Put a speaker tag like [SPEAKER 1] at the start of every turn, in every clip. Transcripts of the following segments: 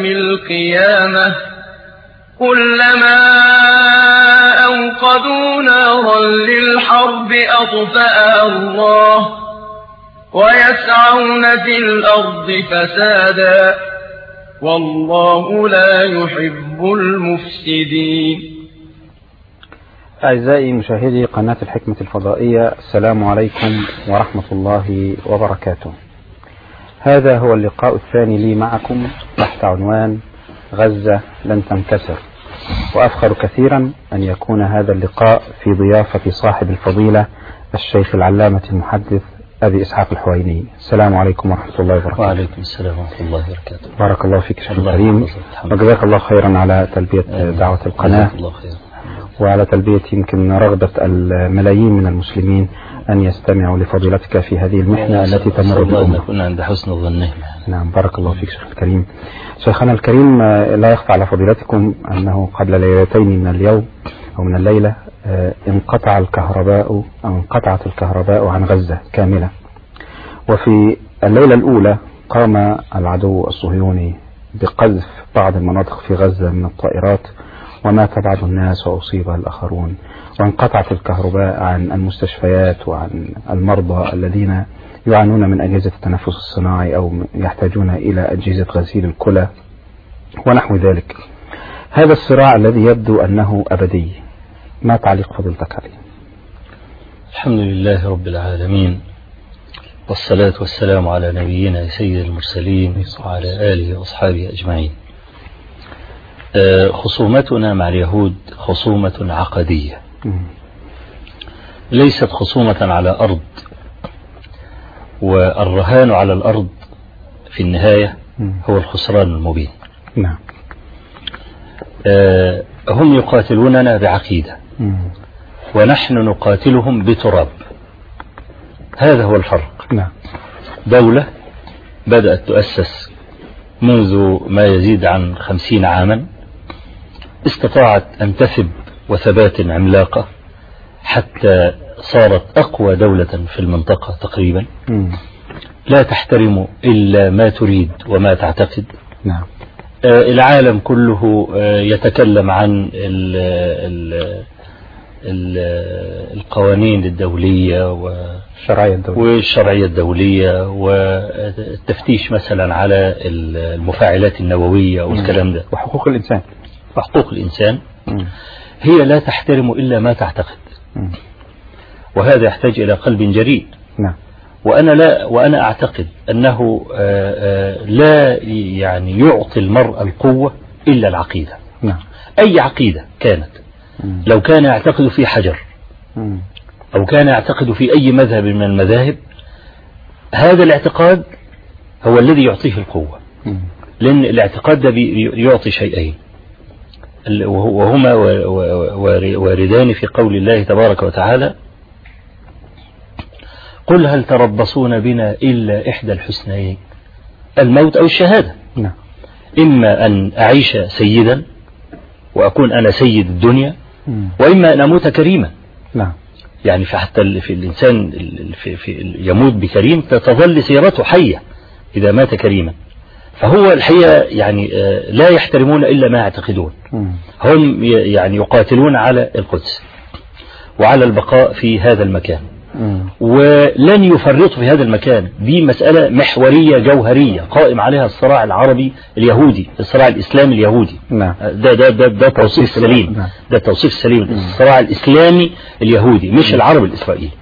[SPEAKER 1] القيامة كلما أوقدوا نارا للحرب أطفأها الله ويسعون في الأرض فسادا والله لا يحب المفسدين.
[SPEAKER 2] أعزائي مشاهدي قناة الحكمة الفضائية، السلام عليكم ورحمة الله وبركاته. هذا هو اللقاء الثاني لي معكم تحت عنوان غزة لن تنكسر، وأفخر كثيرا أن يكون هذا اللقاء في ضيافة صاحب الفضيلة الشيخ العلامة المحدث أبي إسحاق الحويني. السلام عليكم ورحمة الله وبركاته.
[SPEAKER 3] وعليكم السلام ورحمة الله وبركاته.
[SPEAKER 2] بارك الله فيك شيخ الكريم، وجزاك الله خيرا على تلبية دعوة القناة وعلى تلبية يمكن رغبة الملايين من المسلمين أن يستمعوا لفضيلتك في هذه المحنة التي تمر بالأمة.
[SPEAKER 3] كنا عند حسن ظنه.
[SPEAKER 2] نعم، بارك الله فيك شيخ الكريم. شيخنا الكريم، لا يخفى على فضيلتكم أنه قبل ليلتين من اليوم أو من الليلة انقطعت الكهرباء عن غزة كاملة. وفي الليلة الأولى قام العدو الصهيوني بقذف بعض المناطق في غزة من الطائرات، ومات بعض الناس وأصيب الآخرون، وانقطعت الكهرباء عن المستشفيات وعن المرضى الذين يعانون من أجهزة التنفس الصناعي أو يحتاجون إلى أجهزة غسيل الكلى ونحو ذلك. هذا الصراع الذي يبدو أنه أبدي، ما تعليق فضيلتك عليه؟
[SPEAKER 3] الحمد لله رب العالمين، والصلاة والسلام على نبينا سيد المرسلين وعلى آله وأصحابه أجمعين. خصومتنا مع اليهود خصومة عقدية، ليست خصومة على أرض، والرهان على الأرض في النهاية هو الخسران المبين.
[SPEAKER 2] نعم.
[SPEAKER 3] هم يقاتلوننا بعقيدة ونحن نقاتلهم بتراب، هذا هو الفرق.
[SPEAKER 2] نعم.
[SPEAKER 3] دولة بدأت تؤسس منذ ما يزيد عن 50 عاما، استطاعت أن تثب وثبات عملاقة حتى صارت أقوى دولة في المنطقة تقريبا، لا تحترم إلا ما تريد وما تعتقد.
[SPEAKER 2] نعم.
[SPEAKER 3] العالم كله يتكلم عن القوانين الدولية والشرعية الدولية والتفتيش مثلا على المفاعلات النووية والكلام ده،
[SPEAKER 2] وحقوق الإنسان.
[SPEAKER 3] هي لا تحترم إلا ما تعتقد، وهذا يحتاج إلى قلب جريء.
[SPEAKER 2] نعم.
[SPEAKER 3] وأنا أعتقد أنه لا يعني يعطي المرء القوة إلا العقيدة.
[SPEAKER 2] نعم.
[SPEAKER 3] أي عقيدة كانت، لو كان يعتقد في حجر أو كان يعتقد في أي مذهب من المذاهب، هذا الاعتقاد هو الذي يعطيه القوة، لأن الاعتقاد ده يعطي شيئين، وهما واردان في قول الله تبارك وتعالى: قل هل تربصون بنا إلا إحدى الحسنيين، الموت أو الشهادة.
[SPEAKER 2] نعم.
[SPEAKER 3] إما أن أعيش سيدا وأكون أنا سيد الدنيا، وإما أن أموت كريما.
[SPEAKER 2] نعم.
[SPEAKER 3] يعني حتى في الإنسان يموت بكريم تظل سيرته حية إذا مات كريما. فهو الحقيقة يعني لا يحترمون إلا ما يعتقدون. هم يعني يقاتلون على القدس وعلى البقاء في هذا المكان، ولن يفرطوا في هذا المكان. دي مسألة محورية جوهرية قائم عليها الصراع العربي اليهودي، الصراع الإسلامي اليهودي.
[SPEAKER 2] نعم.
[SPEAKER 3] ده توصيف سليم.
[SPEAKER 2] نعم.
[SPEAKER 3] ده توصيف سليم. الصراع الإسلامي اليهودي مش العربي الإسرائيلي.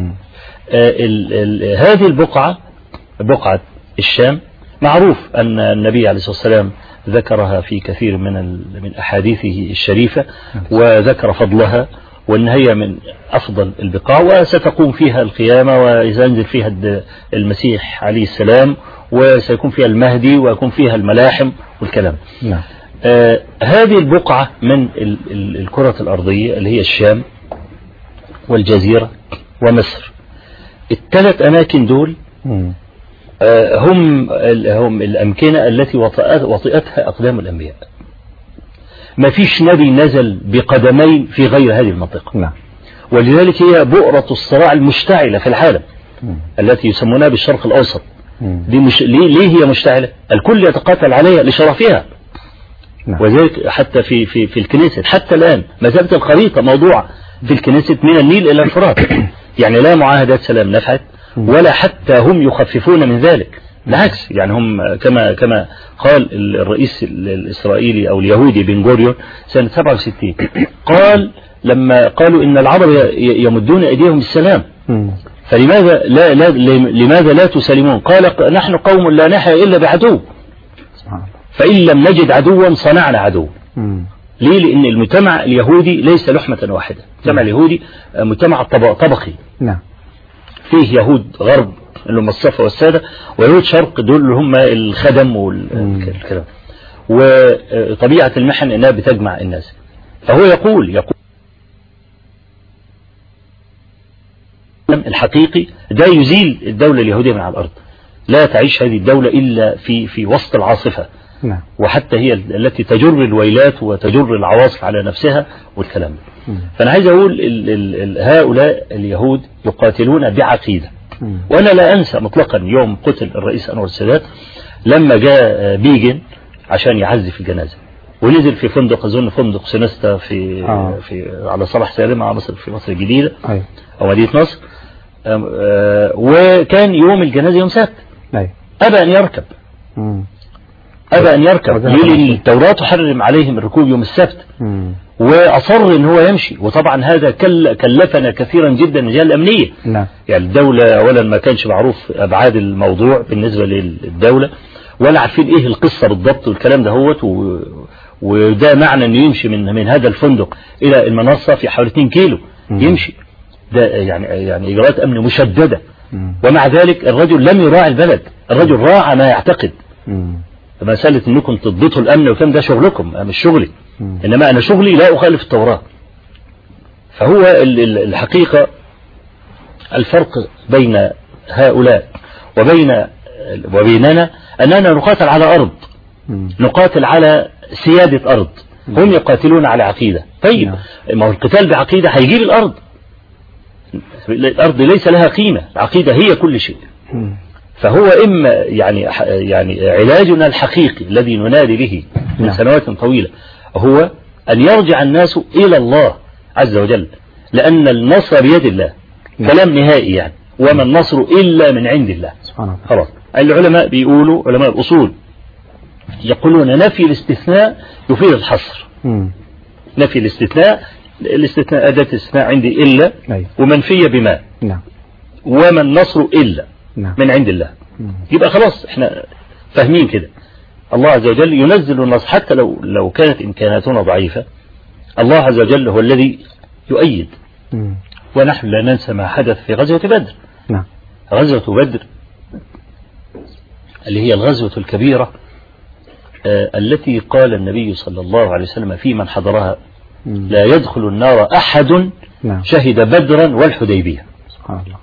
[SPEAKER 3] هذه البقعة، بقعة الشام، معروف أن النبي عليه الصلاة والسلام ذكرها في كثير من أحاديثه الشريفة، وذكر فضلها، وأن هي من أفضل البقاع، وستقوم فيها القيامة، وينزل فيها المسيح عليه السلام، وسيكون فيها المهدي، ويكون فيها الملاحم والكلام.
[SPEAKER 2] نعم.
[SPEAKER 3] هذه البقعة من الكرة الأرضية اللي هي الشام والجزيرة ومصر، الثلاث أماكن دول هم الأمكنة التي وطئتها أقدام الأنبياء. ما فيش نبي نزل بقدمين في غير هذه المنطقة.
[SPEAKER 2] نعم.
[SPEAKER 3] ولذلك هي بؤرة الصراع المشتعلة في العالم التي يسمونها بالشرق الأوسط. دي ليه هي مشتعلة؟ الكل يتقاتل عليها لشرفها، وذلك حتى في الكنيسة حتى الآن ما زالت الخريطة موضوعة في الكنيسة من النيل إلى الفرات. يعني لا معاهدات سلام نفعت ولا حتى هم يخففون من ذلك، بالعكس يعني هم كما قال الرئيس الإسرائيلي أو اليهودي بن غوريون سنة 67 قال لما قالوا إن العرب يمدون أيديهم بالسلام فلماذا لماذا لا تسلمون؟ قال نحن قوم لا نحيا إلا بعدو، فإن لم نجد عدوا صنعنا عدو. ليه؟ لأن المجتمع اليهودي ليس لحمة واحدة، المجتمع اليهودي مجتمع طبقي. فيه يهود غرب اللي هم الصفا والسادة، ويهود شرق دول اللي هم الخدم والكلام، وطبيعة المحن انها بتجمع الناس. فهو يقول الحقيقي ده يزيل الدولة اليهودية من على الأرض، لا تعيش هذه الدولة إلا في وسط العاصفة، وحتى هي التي تجر الويلات وتجر العواصف على نفسها والكلام. فأنا عايز أقول هؤلاء اليهود يقاتلون بعقيدة. وأنا لا أنسى مطلقا يوم قتل الرئيس أنور السادات لما جاء بيجن عشان يعزف الجنازة ونزل في فندق، أظن فندق سينستا في على صلاح سالم في مصر الجديدة أو مدينة نصر، وكان يوم الجنازة يوم سبت، أبى أن يركب لأن التوراة تحرم عليهم الركوب يوم السبت، وأصر ان هو يمشي. وطبعا هذا كلفنا كثيرا جدا من الجهة الأمنية. يعني الدولة أولا ما كانش معروف أبعاد الموضوع بالنسبة للدولة، ولا عارفين إيه القصة بالضبط والكلام ده هوت، وده معنى أنه يمشي من هذا الفندق إلى المنصة في حوالي 2 كيلو يمشي، ده يعني إجراءات أمن مشددة. ومع ذلك الرجل لم يراعي البلد، الرجل راعى ما يعتقد. مسألة أنكم تضبطوا الأمن وكم ده شغلكم مش شغلي، إنما أنا شغلي لا أخالف التوراة. فهو الحقيقة الفرق بين هؤلاء وبيننا أننا نقاتل على أرض، نقاتل على سيادة أرض، هم يقاتلون على عقيدة. طيب ما هو القتال بعقيدة هيجيب الأرض ليس لها قيمة، العقيدة هي كل شيء. فهو إما يعني علاجنا الحقيقي الذي ننادي به من سنوات طويلة هو أن يرجع الناس إلى الله عز وجل، لأن النصر بيد الله، كلام نهائي يعني، وما النصر إلا من عند الله. خلاص. العلماء بيقولوا، علماء الأصول يقولون نفي الاستثناء يفيد الحصر. نفي الاستثناء أداة استثناء عندي إلا ومنفية بما، وما النصر إلا من عند الله. يبقى خلاص احنا فاهمين كده. الله عز وجل ينزل النصر حتى لو كانت إمكاناتنا ضعيفة، الله عز وجل هو الذي يؤيد. ونحن لا ننسى ما حدث في غزوة بدر. غزوة بدر اللي هي الغزوة الكبيرة التي قال النبي صلى الله عليه وسلم في من حضرها لا يدخل النار أحد شهد بدرا والحديبية. سبحان الله.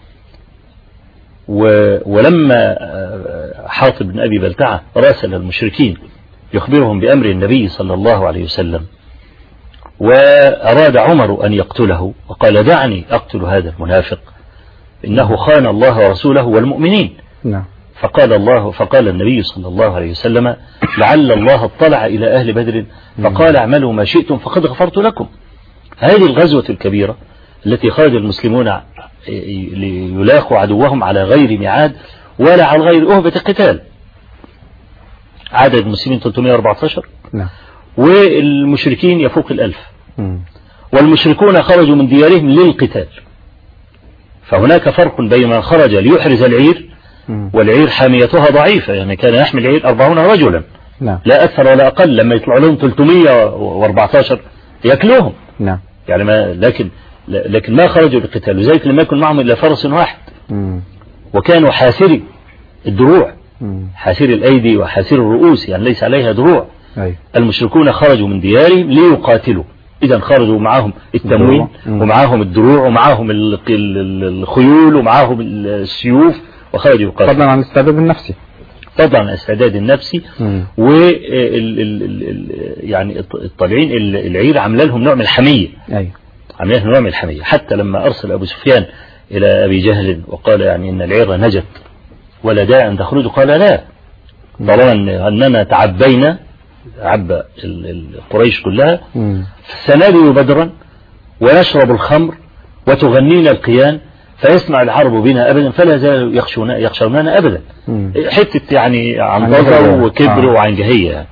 [SPEAKER 3] ولما حاطب بن أبي بلتعة راسل المشركين يخبرهم بأمر النبي صلى الله عليه وسلم، وأراد عمر أن يقتله وقال دعني أقتل هذا المنافق إنه خان الله ورسوله والمؤمنين. فقال النبي صلى الله عليه وسلم لعل الله اطلع إلى أهل بدر فقال اعملوا ما شئتم فقد غفرت لكم. هذه الغزوة الكبيرة التي خرج المسلمون ليلاقوا عدوهم على غير ميعاد ولا على غير أهبة قتال. عدد المسلمين 314 والمشركين يفوق 1000. والمشركون خرجوا من ديارهم للقتال. فهناك فرق بين من خرج ليحرز العير، والعير حاميتها ضعيفة، يعني كان يحمل العير 40 رجلا لا أكثر ولا أقل، لما يطلع لهم 314 يأكلوهم. يعني لكن ما خرجوا للقتال، وذلك لم يكن معهم إلا فرس واحد. وكانوا حاسري الدروع، حاسري الأيدي وحاسري الرؤوس، يعني ليس عليها دروع. المشركون خرجوا من ديارهم ليقاتلوا، إذا خرجوا معهم التموين ومعهم الدروع ومعهم الخيول ومعهم السيوف وخرجوا يقاتلوا.
[SPEAKER 2] فضلا عن الاستعداد النفسي.
[SPEAKER 3] طبعا الاستعداد النفسي. يعني الطالعين العير عمل لهم نوع من الحمية. عمل لهم نوع من الحمية، حتى لما أرسل أبو سفيان إلى أبي جهل وقال يعني إن العير نجت ولا داعي أن تخرجوا، قال لا، طالما أننا تعبينا عبى قريش كلها، سنبذ بدرا ونشرب الخمر وتغنينا القيان فيسمع العرب بنا أبدا فلا زالوا يخشوننا أبدا. حتة يعني عنطزة وكبر وعنجهية.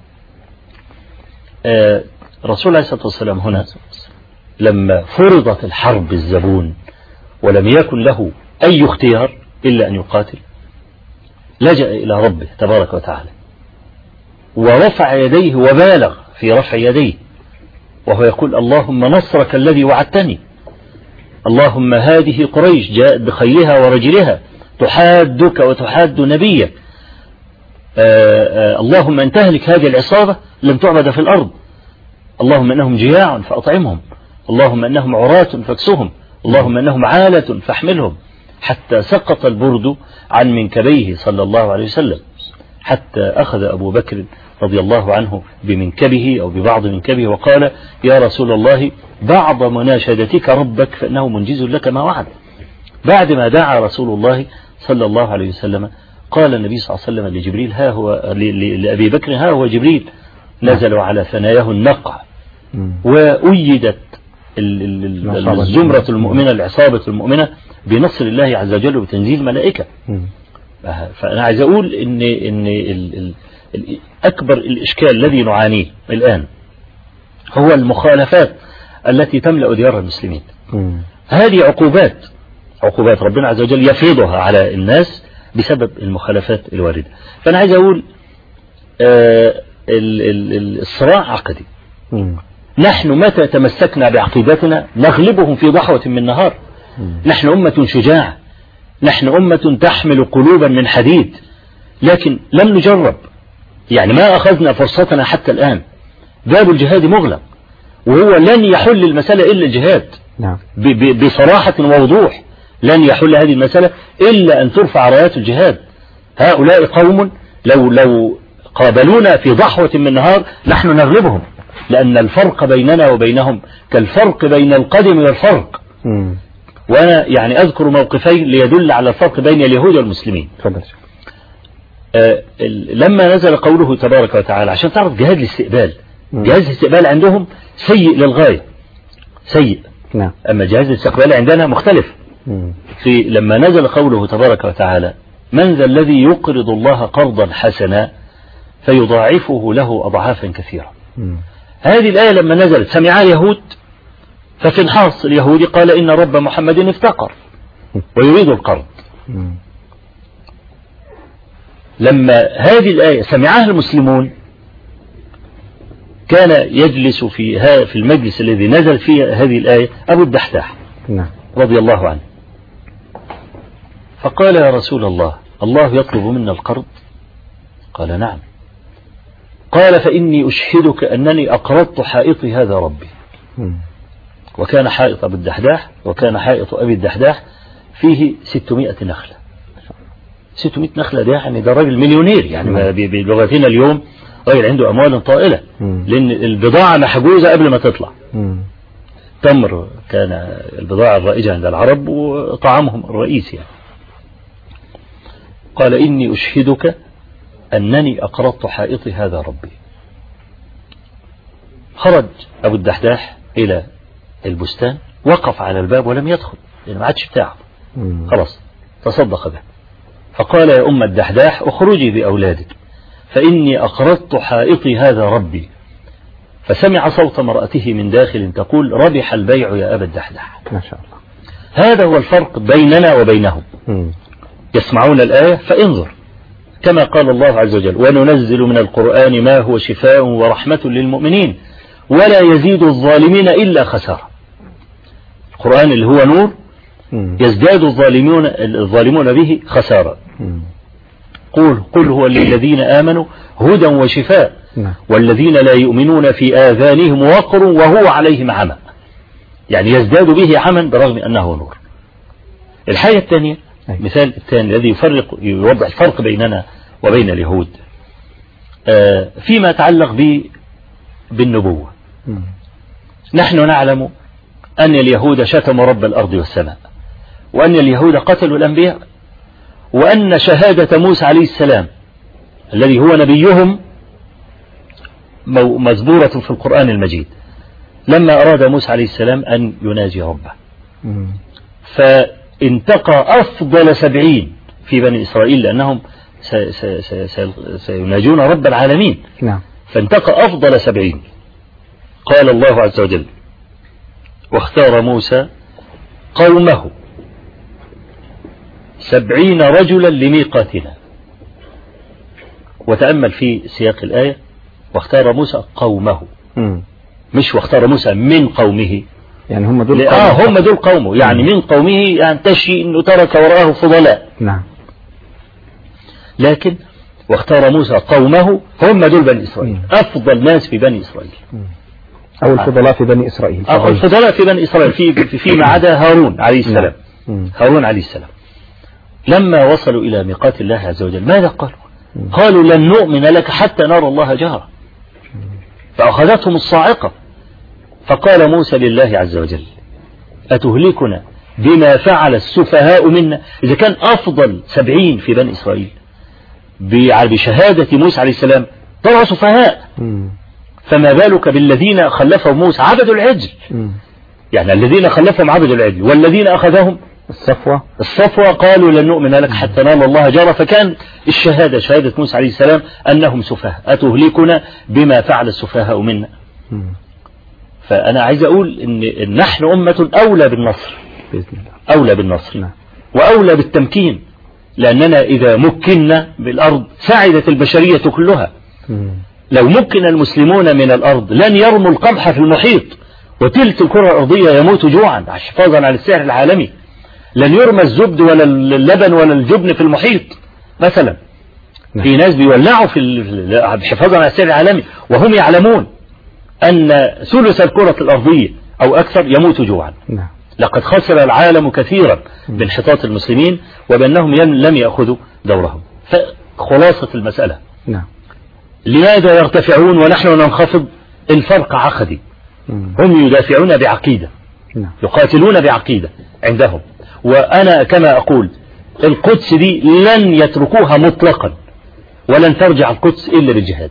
[SPEAKER 3] رسول الله صلى الله عليه وسلم هنا لما فرضت الحرب الزبون ولم يكن له أي اختيار إلا أن يقاتل، لجأ إلى ربه تبارك وتعالى ورفع يديه وبالغ في رفع يديه وهو يقول اللهم نصرك الذي وعدتني، اللهم هذه قريش جاءت بخيلها ورجلها تحادك وتحاد نبيك، اللهم أن تهلك هذه العصابة لم تعبد في الأرض، اللهم أنهم جياع فأطعمهم، اللهم أنهم عراة فاكسهم، اللهم أنهم عالة فاحملهم، حتى سقط البرد عن منكبيه صلى الله عليه وسلم، حتى أخذ أبو بكر رضي الله عنه بمنكبه أو ببعض منكبه وقال يا رسول الله بعض مناشدتك ربك فإنه منجز لك ما وعد. بعد ما دعا رسول الله صلى الله عليه وسلم قال النبي صلى الله عليه وسلم لجبريل ها هو لأبي بكر ها هو جبريل نزل على ثناياه النقع وأيدت الزمرة المؤمنة العصابة المؤمنة بنصر الله عز وجل وبتنزيل ملائكة. فأنا عايز أقول إن أكبر الإشكال الذي نعانيه الآن هو المخالفات التي تملأ ديار المسلمين. هذه عقوبات ربنا عز وجل يفرضها على الناس بسبب المخالفات الواردة. فأنا عايز أقول الصراع عقدي. نحن متى تمسكنا بعقيدتنا نغلبهم في ضحوة من نهار. نحن أمة شجاعة، نحن أمة تحمل قلوبا من حديد، لكن لم نجرب، يعني ما أخذنا فرصتنا حتى الآن. باب الجهاد مغلق وهو لن يحل المسألة إلا الجهاد. بصراحة ووضوح لن يحل هذه المسألة إلا أن ترفع رايات الجهاد. هؤلاء قوم لو قابلونا في ضحوة من نهار نحن نغلبهم، لأن الفرق بيننا وبينهم كالفرق بين القدم والفرق. وأنا يعني أذكر موقفين ليدل على الفرق بين اليهود والمسلمين. لما نزل قوله تبارك وتعالى عشان تعرف جهاز الاستقبال، جهاز الاستقبال عندهم سيء للغاية، سيء. أما جهاز الاستقبال عندنا مختلف. في لما نزل قوله تبارك وتعالى من ذا الذي يقرض الله قرضا حسنا فيضاعفه له أضعافا كثيرة. هذه الآية لما نزلت سمعها اليهود، ففنحاص اليهودي قال إن رب محمد افتقر ويريد القرض. لما هذه الآية سمعها المسلمون كان يجلس في المجلس الذي نزل فيه هذه الآية أبو الدحداح رضي الله عنه، فقال يا رسول الله الله يطلب منا القرض؟ قال نعم. قال فإني أشهدك أنني أقرضت حائطي هذا ربي. وكان حائط أبو الدحداح وكان حائط أبي الدحداح فيه 600 نخلة. 600 نخلة ده يعني ده راجل مليونير، يعني بلغتنا اليوم راجل عنده أموال طائلة، لأن البضاعة محجوزة قبل ما تطلع. تمر كان البضاعة الرائجة عند العرب وطعامهم الرئيسي يعني. قال إني أشهدك أنني أقرضت حائطي هذا ربي. خرج أبو الدحداح إلى البستان، وقف على الباب ولم يدخل لأنه ما عادش بتاعه، خلاص تصدق به. فقال يا أم الدحداح اخرجي بأولادك فإني أقرضت حائطي هذا ربي. فسمع صوت امرأته من داخل تقول ربح البيع يا أبا الدحداح.
[SPEAKER 2] ما شاء الله.
[SPEAKER 3] هذا هو الفرق بيننا وبينهم. يسمعون الآية فانظر كما قال الله عز وجل وننزل من القرآن ما هو شفاء ورحمة للمؤمنين ولا يزيد الظالمين إلا خسارة. القرآن اللي هو نور يزداد الظالمون به خسارة. قل هو للذين آمنوا هدى وشفاء والذين لا يؤمنون في آذانهم وقر وهو عليهم عمى، يعني يزداد به عمى برغم أنه نور. الحاجة الثانية، مثال الثاني الذي يوضح الفرق بيننا وبين اليهود فيما يتعلق بالنبوة. نحن نعلم أن اليهود شتموا رب الأرض والسماء، وأن اليهود قتلوا الأنبياء، وأن شهادة موسى عليه السلام الذي هو نبيهم مزبورة في القرآن المجيد. لما أراد موسى عليه السلام أن يناجي ربه فانتقى أفضل 70 في بني إسرائيل لأنهم سيناجون رب العالمين. فانتقى أفضل 70. قال الله عز وجل واختار موسى قومه 70 رجلا لميقاتنا. وتأمل في سياق الآية واختار موسى قومه مش واختار موسى من قومه،
[SPEAKER 2] يعني هم دول
[SPEAKER 3] هم دول قومه، يعني من قومه يعني تشي انه ترك وراءه فضلاء. لكن واختار موسى قومه هم دول بني إسرائيل، أفضل ناس في بني إسرائيل
[SPEAKER 2] أو الفضلاء في بني إسرائيل،
[SPEAKER 3] أو الفضلاء في بني إسرائيل فيما عدا هارون عليه السلام. هارون عليه السلام لما وصلوا إلى ميقات الله عز وجل ماذا قالوا؟ قالوا لن نؤمن لك حتى نرى الله جهرة. فأخذتهم الصاعقة. فقال موسى لله عز وجل أتهلكنا بما فعل السفهاء منا؟ إذا كان أفضل 70 في بني إسرائيل بشهادة موسى عليه السلام طلعوا سفهاء، فما بالك بالذين خلفهم موسى عبدوا العجل. يعني الذين خلفهم عبدوا العجل والذين أخذهم الصفوة قالوا لن نؤمن لك حتى نرى الله جهرة. فكان الشهادة شهادة موسى عليه السلام أنهم سفهاء. أتهلكنا بما فعل السفهاء منا. فأنا عايز أقول إن نحن أمة أولى بالنصر، أولى بالنصر وأولى بالتمكين، لأننا إذا مكنا بالأرض سعدت البشرية كلها. لو مكن المسلمون من الأرض لن يرموا القمح في المحيط وتلك الكرة الأرضية يموت جوعا حفاظا على السعر العالمي. لن يرمى الزبد ولا اللبن ولا الجبن في المحيط مثلا. في ناس بيولعوا في حفاظا على السعر العالمي وهم يعلمون أن ثلث الكرة الأرضية أو أكثر يموت جوعا. لقد خسر العالم كثيرا بانحطاط المسلمين وبأنهم لم يأخذوا دورهم. فخلاصة المسألة لماذا يرتفعون ونحن ننخفض؟ الفرق عقدي. هم يدافعون بعقيدة، يقاتلون بعقيدة عندهم. وأنا كما أقول القدس دي لن يتركوها مطلقا ولن ترجع القدس إلا بالجهاد.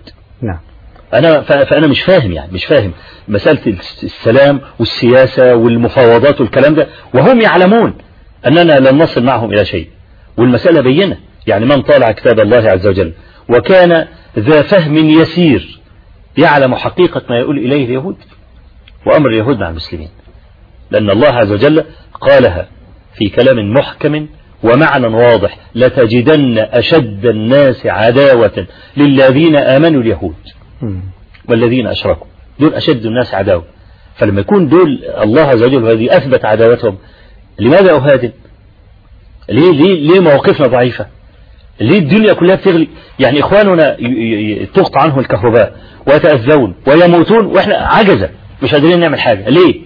[SPEAKER 3] فأنا مش فاهم، يعني مش فاهم مسألة السلام والسياسة والمفاوضات والكلام ده وهم يعلمون أننا لن نصل معهم إلى شيء. والمسألة بينة، يعني من طالع كتاب الله عز وجل وكان ذا فهم يسير يعلم حقيقة ما يقول إليه اليهود وأمر اليهود مع المسلمين، لأن الله عز وجل قالها في كلام محكم ومعنى واضح: لتجدن أشد الناس عداوة للذين آمنوا اليهود والذين أشركوا. دول أشد الناس عداوة. فلما يكون دول الله عز وجل هذه أثبت عداوتهم، لماذا أهادن؟ ليه مواقفنا ضعيفة؟ ليه الدنيا كلها بتغلي؟ يعني إخواننا تقطع عنهم الكهرباء ويتأذون ويموتون وإحنا عجزة مش قادرين نعمل حاجة. ليه؟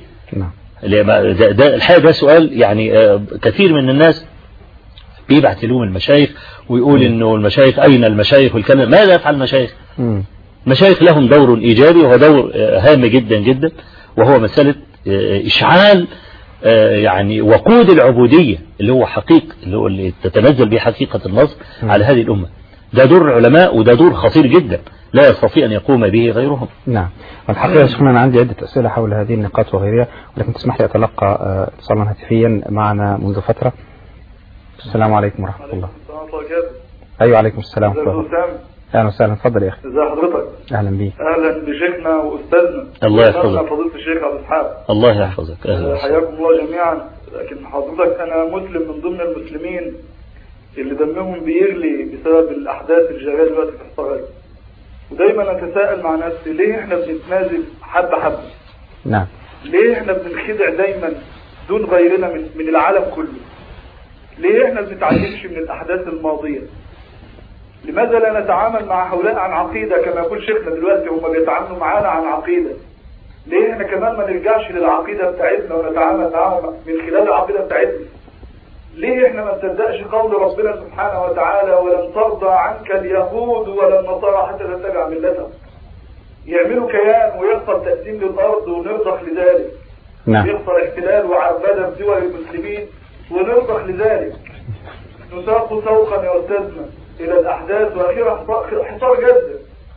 [SPEAKER 3] ده الحقيقة ده سؤال يعني كثير من الناس بيبعت لهم المشايخ ويقول إنه المشايخ أين المشايخ والكلام. ماذا يفعل المشايخ؟ المشايخ لهم دور إيجابي وهو دور هام جدا جدا، وهو مسألة إشعال يعني وقود العبودية اللي هو حقيقة اللي تتنزل به حقيقة النصر على هذه الأمة. ده دور علماء وده دور خطير جدا لا يستطيع أن يقوم به غيرهم.
[SPEAKER 2] نعم. والحقيقة شيخنا أنا عندي عدة أسئلة حول هذه النقاط وغيرها، ولكن تسمح لي أتلقى اتصالا هاتفيا معنا منذ فترة. السلام عليكم ورحمة الله. أيوة عليكم السلام ورحمة الله. أهلا وسهلا. اتفضل يا أخي.
[SPEAKER 4] ازي حضرتك؟
[SPEAKER 2] أهلا بيك.
[SPEAKER 4] أهلا بشيخنا وأستاذنا.
[SPEAKER 3] الله يحفظك.
[SPEAKER 4] فضيلة الشيخ أبو إسحاق.
[SPEAKER 3] الله يحفظك. أهلا.
[SPEAKER 4] حياكم الله جميعا. لكن حضرتك أنا مسلم من ضمن المسلمين اللي دمهم بيغلي بسبب الأحداث الجارية دلوقتي في إسرائيل، ودايما أتساءل مع نفسي ليه إحنا بنتنازل حبة حبة؟
[SPEAKER 2] نعم.
[SPEAKER 4] ليه إحنا بننخدع دايما دون غيرنا من العالم كله؟ ليه إحنا بنتعلمش من الأحداث الماضية؟ لماذا لا نتعامل مع هؤلاء عن عقيدة كما يقول شيخنا دلوقتي هم بيتعاملوا معانا عن عقيدة؟ ليه احنا كمان ما نرجعش للعقيدة بتاعتنا ونتعامل معهم من خلال العقيدة بتاعتنا؟ ليه احنا ما نصدقش قول ربنا سبحانه وتعالى: ولن ترضى عنك اليهود ولا النصارى حتى تتبع ملتهم؟ يعملوا كيان ويحصل تقسيم للأرض ونرضخ لذلك.
[SPEAKER 2] نعم.
[SPEAKER 4] يحصل احتلال وعبادة في دول المسلمين ونرضخ لذلك. نساق سوقا يا أستاذنا إلى الأحداث وأخيرا حصار جدة.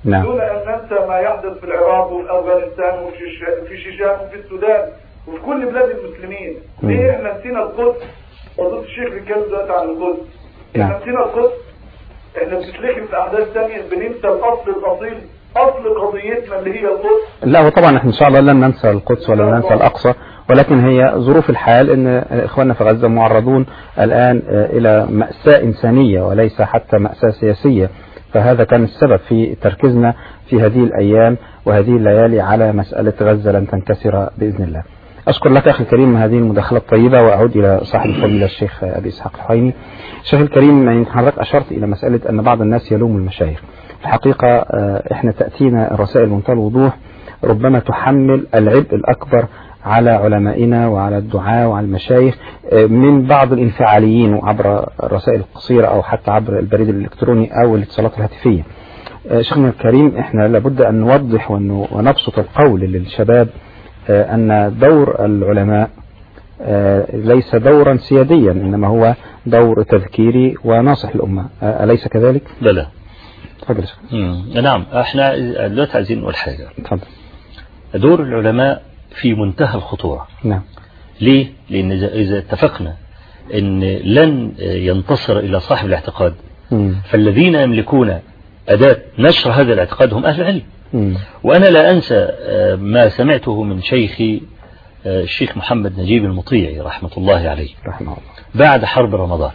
[SPEAKER 2] نعم.
[SPEAKER 4] دون أن ننسى ما يحدث في العراق وفي أفغانستان وفي شيشان وفي السودان وفي كل بلاد المسلمين. ليه احنا نسينا القدس؟ وضيف الشيخ بيتكلم دلوقتي عن القدس. احنا نسينا القدس، احنا بنتلخم في أحداث ثانية، بننسى الأصل الأصيل، أصل قضيتنا اللي هي القدس.
[SPEAKER 2] لا وطبعا احنا إن شاء الله لن ننسى القدس ولا ننسى الأقصى، ولكن هي ظروف الحال ان إخواننا في غزة معرضون الآن إلى مأساة إنسانية وليس حتى مأساة سياسية، فهذا كان السبب في تركيزنا في هذه الأيام وهذه الليالي على مسألة غزة لن تنكسر بإذن الله. أشكر لك أخي الكريم هذه المداخلة الطيبة، وأعود إلى صاحب الفضيلة الشيخ أبي إسحاق الحويني. الشيخ الكريم، حضرتك أشرت إلى مسألة أن بعض الناس يلوم المشايخ. الحقيقة إحنا تأتينا الرسائل بمنتهى الوضوح ربما تحمل العبء الأكبر على علمائنا وعلى الدعاة وعلى المشايخ من بعض الانفعاليين عبر الرسائل القصيرة أو حتى عبر البريد الإلكتروني أو الاتصالات الهاتفية. شيخنا الكريم، إحنا لابد أن نوضح ونبسط القول للشباب أن دور العلماء ليس دورا سياديا، إنما هو دور تذكيري وناصح الأمة، أليس كذلك؟
[SPEAKER 3] لا.
[SPEAKER 2] تفضل.
[SPEAKER 3] نعم، احنا دلوقتي عايزين نقول حاجة.
[SPEAKER 2] تفضل.
[SPEAKER 3] دور العلماء في منتهى الخطورة.
[SPEAKER 2] نعم.
[SPEAKER 3] ليه؟ لأن إذا اتفقنا أن لن ينتصر إلى صاحب الاعتقاد، فالذين يملكون أداة نشر هذا الاعتقاد هم أهل العلم. وأنا لا أنسى ما سمعته من شيخي الشيخ محمد نجيب المطيعي رحمة الله عليه
[SPEAKER 2] رحمه الله
[SPEAKER 3] بعد حرب رمضان.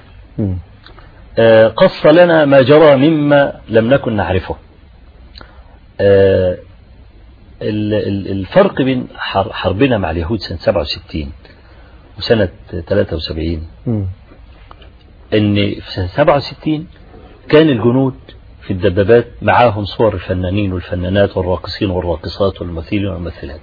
[SPEAKER 3] قص لنا ما جرى مما لم نكن نعرفه. الفرق بين حربنا مع اليهود سنة 67 وسنة 73 ان في سنة 67 كان الجنود في الدبابات معاهم صور الفنانين والفنانات والراقصين والراقصات والممثلين والممثلات،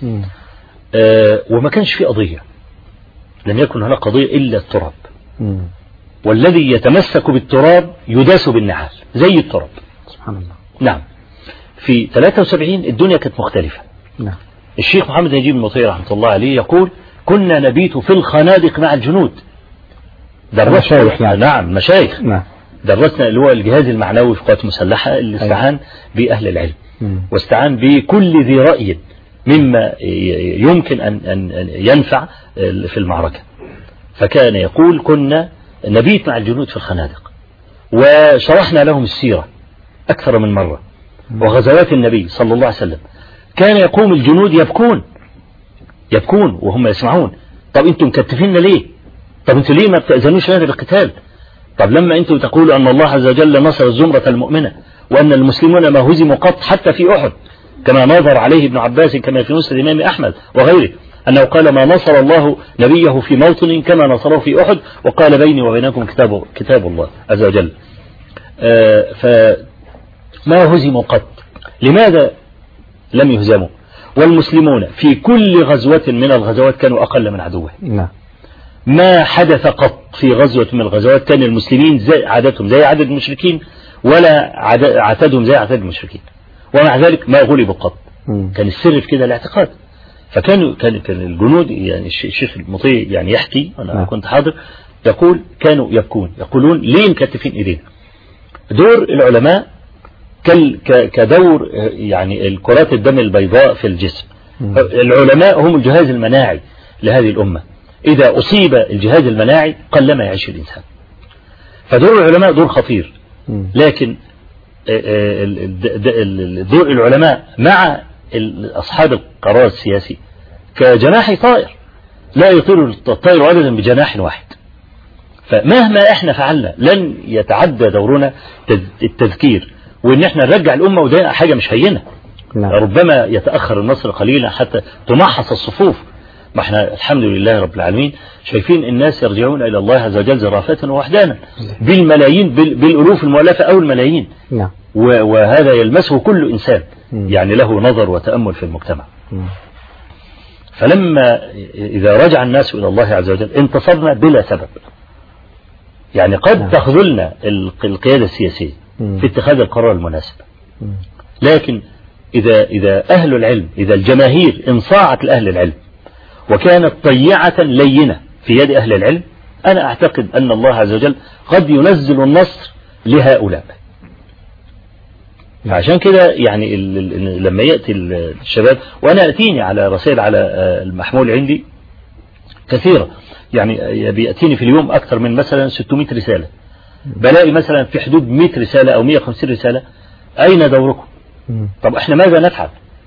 [SPEAKER 3] وما كانش في قضية، لم يكن هناك قضية إلا التراب، والذي يتمسك بالتراب يداس بالنعال زي التراب.
[SPEAKER 2] سبحان الله.
[SPEAKER 3] نعم. في 73 الدنيا كانت مختلفة.
[SPEAKER 2] نعم.
[SPEAKER 3] الشيخ محمد نجيب المطيعي رحمة الله عليه يقول: كنا نبيت في الخنادق مع الجنود.
[SPEAKER 2] مشايخ يعني.
[SPEAKER 3] نعم، مشايخ.
[SPEAKER 2] نعم.
[SPEAKER 3] درسنا اللي هو الجهاز المعنوي في القوات المسلحة اللي استعان بأهل العلم واستعان بكل ذي رأي مما يمكن أن ينفع في المعركة. فكان يقول: كنا نبيت مع الجنود في الخنادق، وشرحنا لهم السيرة أكثر من مرة وغزوات النبي صلى الله عليه وسلم. كان يقوم الجنود يبكون وهم يسمعون. طب انتم مكتفين ليه؟ طب انتم ليه ما بتأذنوش لنا بالقتال؟ طب لما انتم تقولوا أن الله عز وجل نصر الزمرة المؤمنة وأن المسلمون ما هزموا قط حتى في أحد، كما نظر عليه ابن عباس كما في مسند الإمام أحمد وغيره، أنه قال: ما نصر الله نبيه في موطن كما نصره في أحد، وقال: بيني وبينكم كتاب الله عز وجل. فما هزموا قط. لماذا لم يهزموا؟ والمسلمون في كل غزوة من الغزوات كانوا أقل من عدوهم.
[SPEAKER 2] نعم.
[SPEAKER 3] ما حدث قط في غزوة من الغزوات كان المسلمين زي عددهم زي عدد المشركين ولا عتدهم زي عدد المشركين، ومع ذلك ما غلبوا قط. كان السر في كده الاعتقاد. فكانوا كان الجنود، يعني الشيخ المطيع يعني يحكي، أنا كنت حاضر، يقول: كانوا يبكون يقولون: ليه مكتفين إيدينا؟ دور العلماء كدور يعني الكرات الدم البيضاء في الجسم. العلماء هم الجهاز المناعي لهذه الأمة. إذا أصيب الجهاز المناعي قلما يعيش الإنسان. فدور العلماء دور خطير، لكن دور العلماء مع أصحاب القرار السياسي كجناح طائر، لا يطير الطائر أبدا بجناح واحد. فمهما احنا فعلنا لن يتعدى دورنا التذكير، وان احنا نرجع الأمة، وده حاجة مش هينة. ربما يتأخر النصر قليلا حتى تمحص الصفوف. ما احنا الحمد لله رب العالمين شايفين الناس يرجعون إلى الله عز وجل زرافة ووحدانا بالملايين، بالألوف المؤلفة أو الملايين. وهذا يلمسه كل إنسان يعني له نظر وتأمل في المجتمع. فلما إذا رجع الناس إلى الله عز وجل انتصرنا بلا سبب. يعني قد تخذلنا القيادة السياسية في اتخاذ القرار المناسب، لكن إذا أهل العلم، إذا الجماهير انصاعت لأهل العلم وكانت طيعة لينة في يد أهل العلم، أنا أعتقد أن الله عز وجل قد ينزل النصر لهؤلاء. فعشان كده يعني لما يأتي الشباب، وأنا أتيني على رسائل على المحمول عندي كثيرة، يعني بيأتيني في اليوم أكثر من مثلا 600 رسالة، بلاقي مثلا في حدود 100 رسالة أو 150 رسالة: أين دوركم؟ طب احنا ماذا نفعل؟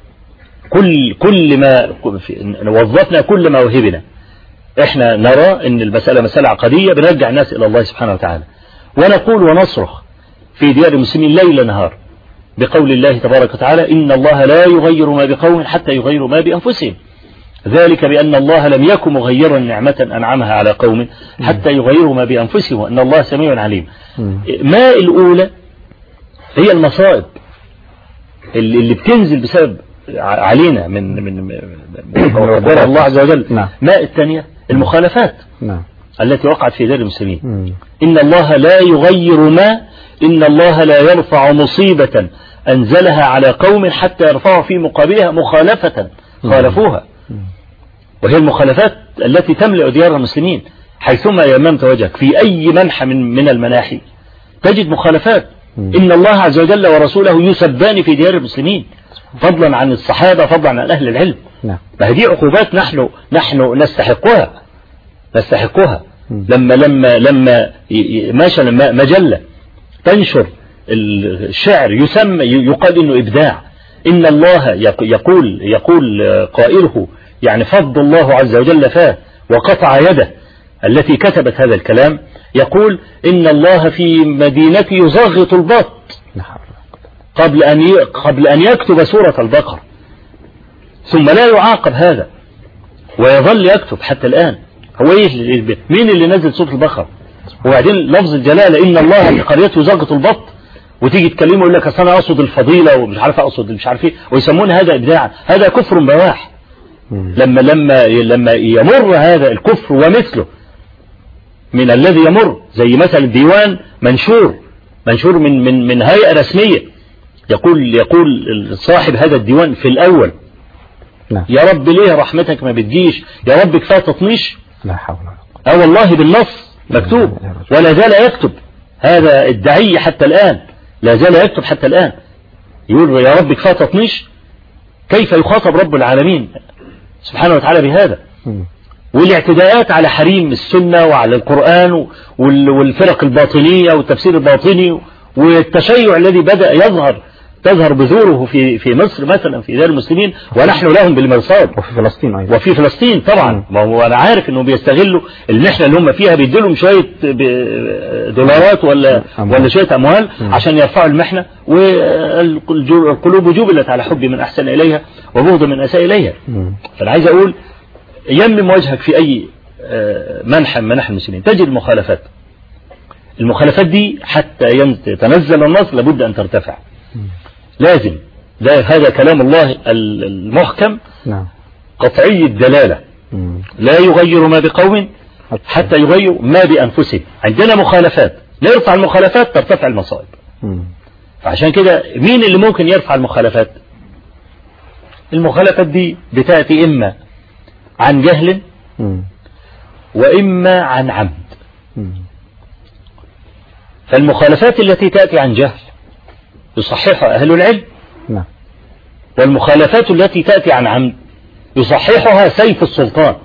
[SPEAKER 3] كل ما وظفنا كل مواهبنا، احنا نرى ان المسألة مسألة عقدية بنرجع الناس الى الله سبحانه وتعالى، ونقول ونصرخ في ديار المسلمين ليل نهار بقول الله تبارك وتعالى: إن الله لا يغير ما بقوم حتى يغيروا ما بأنفسهم، ذلك بأن الله لم يكن مغيرا نعمة أنعمها على قوم حتى يغيروا ما بأنفسهم وأن الله سميع عليم. ما الأولى هي المصائب اللي بتنزل بسبب علينا من قدر الله عز وجل. ما الثانية المخالفات التي وقعت في دار المسلمين. إن الله لا يغير ما، إن الله لا يرفع مصيبة أنزلها على قوم حتى يرفعوا في مقابلها مخالفة خالفوها، وهي المخالفات التي تملأ ديار المسلمين. حيثما يممت وجهك في أي منحى من المناحي تجد مخالفات. إن الله عز وجل ورسوله يسبان في ديار المسلمين، فضلا عن الصحابة، فضلا عن أهل العلم. فهذه عقوبات نحن نستحقها. لما مثلا مجلة تنشر الشعر يقال إنه إبداع، إن الله يقول قائله يعني فض الله عز وجل فاه وقطع يده التي كتبت هذا الكلام، يقول: إن الله في مدينته يزغط البط قبل أن يكتب سورة البقرة، ثم لا يعاقب هذا ويظل يكتب حتى الآن. هو مين اللي نزل سورة البقرة؟ وبعدين لفظ الجلالة إن الله في قريته يزغط البط، وتيجي تكلمه يقول لك أنا أقصد الفضيلة ومش عارف أقصد مش عارف إيه، ويسمون هذا إبداعا. هذا كفر بواح. لما يمر هذا الكفر ومثله من الذي يمر، زي مثلا الديوان منشور من هيئة رسمية، يقول صاحب هذا الديوان في الأول: يا رب ليه رحمتك ما بتجيش؟ يا رب كفاية تطنيش.
[SPEAKER 2] لا حول ولا قوة.
[SPEAKER 3] والله بالنص مكتوب، ولا زال يكتب هذا الداعي حتى الآن، لا زال يكتب حتى الآن يقول: يا رب كفاية تطنيش. كيف يخاطب رب العالمين سبحانه وتعالى بهذا؟ والاعتداءات على حريم السنة وعلى القرآن والفرق الباطنية والتفسير الباطني والتشيع الذي بدأ تظهر بذوره في مصر مثلا في دار المسلمين، ونحن لهم بالمرصاد.
[SPEAKER 2] وفي فلسطين أيضا.
[SPEAKER 3] وفي فلسطين طبعا. وأنا عارف أنه بيستغلوا المحنة اللي هم فيها، بيديلهم شوية دولارات ولا شوية أموال عشان يرفعوا المحنة، والقلوب جبلت على حب من أحسن إليها وبغض من أساء إليها. فأنا عايز أقول: يمم وجهك في أي منحى من مناحي المسلمين تجد المخالفات دي حتى يتنزل النص لابد أن ترتفع. لازم. هذا كلام الله المحكم قطعي الدلالة. لا يغير ما بقوم حتى يغيروا ما بأنفسهم. عندنا مخالفات، نرفع المخالفات ترتفع المصائب. فعشان كده مين اللي ممكن يرفع المخالفات؟ المخالفات دي بتأتي إما عن جهل وإما عن عمد. فالمخالفات التي تأتي عن جهل يصححها أهل العلم، والمخالفات التي تأتي عن عمد يصححها سيف السلطان.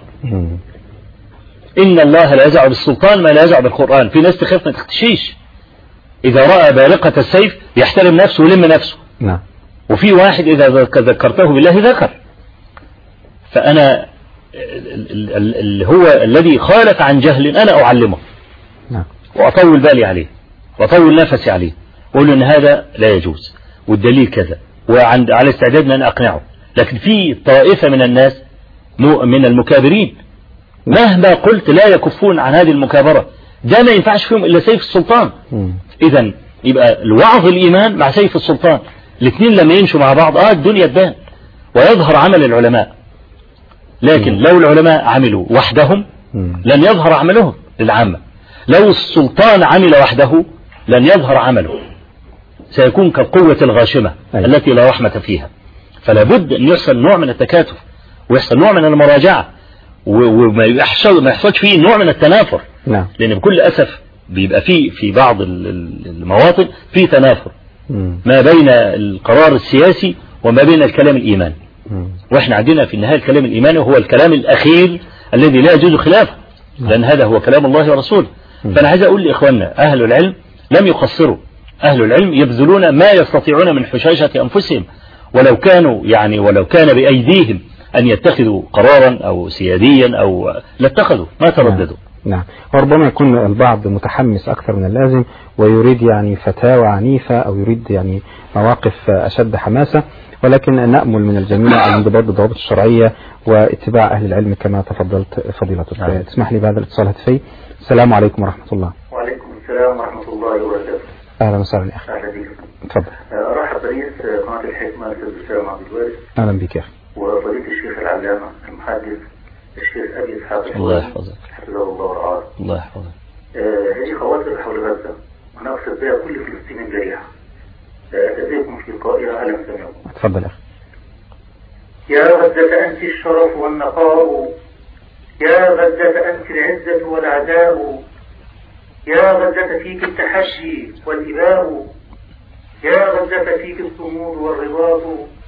[SPEAKER 3] إن الله لا يزع بالسلطان ما لا يزع بالقرآن. في ناس تخاف ما تختشيش، إذا رأى بارقة السيف يحترم نفسه ويلم نفسه. وفي واحد إذا ذكرته بالله ذكر. فأنا اللي هو الذي خالف عن جهل أنا أعلمه وأطول بالي عليه وأطول نفسي عليه، أقول له إن هذا لا يجوز والدليل كذا، وعلى استعداد أن أقنعه. لكن في طائفة من الناس من المكابرين مهما قلت لا يكفون عن هذه المكابرة، ده ما ينفعش فيهم إلا سيف السلطان. إذن يبقى الوعظ الإيمان مع سيف السلطان، الاثنين لما يمشوا مع بعض الدنيا تبان ويظهر عمل العلماء. لكن لو العلماء عملوا وحدهم لن يظهر عملهم للعامة. لو السلطان عمل وحده لن يظهر عمله، سيكون كالقوة الغاشمة التي لا رحمة فيها. فلا بد أن يحصل نوع من التكاتف ويحصل نوع من المراجعة، وما يحصلش فيه نوع من التنافر. لأن بكل أسف بيبقى في بعض المواطن في تنافر ما بين القرار السياسي وما بين الكلام الإيماني. وإحنا عندنا في النهاية الكلام الإيماني هو الكلام الأخير الذي لا يجوز خلافه، لأن هذا هو كلام الله ورسوله. فأنا عايز أقول لإخواننا أهل العلم لم يقصروا، أهل العلم يبذلون ما يستطيعون من حشاشة أنفسهم، ولو كان بأيديهم أن يتخذوا قرارا أو سياديا أو لاتخذوا، ما ترددوا.
[SPEAKER 2] نعم. وربما يكون البعض متحمس أكثر من اللازم ويريد يعني فتاوى عنيفة أو يريد يعني مواقف أشد حماسة، ولكن نأمل من الجميع الانضباط بالضوابط الشرعية واتباع أهل العلم كما تفضلت فضيلتك. تسمح لي بهذا الاتصال الهاتفي. السلام عليكم ورحمة الله.
[SPEAKER 5] وعليكم السلام ورحمة الله وبركاته.
[SPEAKER 2] أهلا وسهلا يا أخي.
[SPEAKER 5] أهلا بك.
[SPEAKER 2] تفضل.
[SPEAKER 5] أرحب برئيس قناة الحكمة الأستاذ أسامة عبد الوارث.
[SPEAKER 2] أهلا بك يا أخي.
[SPEAKER 5] وفضيلة الشيخ العلامة المحدث الشيخ أبي إسحاق
[SPEAKER 3] الله يحفظك.
[SPEAKER 5] حفظه الله ورعاه.
[SPEAKER 3] الله يحفظك.
[SPEAKER 5] هذه خواطر حول غزة ونقصد بها كل فلسطين جريحة. أتيكم في القائرة أهلا وسهلا.
[SPEAKER 2] تفضل يا أخي.
[SPEAKER 5] يا غزة أنت الشرف والنقاء، يا غزة أنت العزة والعداء، يا غزة فيك التحشي والإباء، يا غزة فيك الصمود والرباط،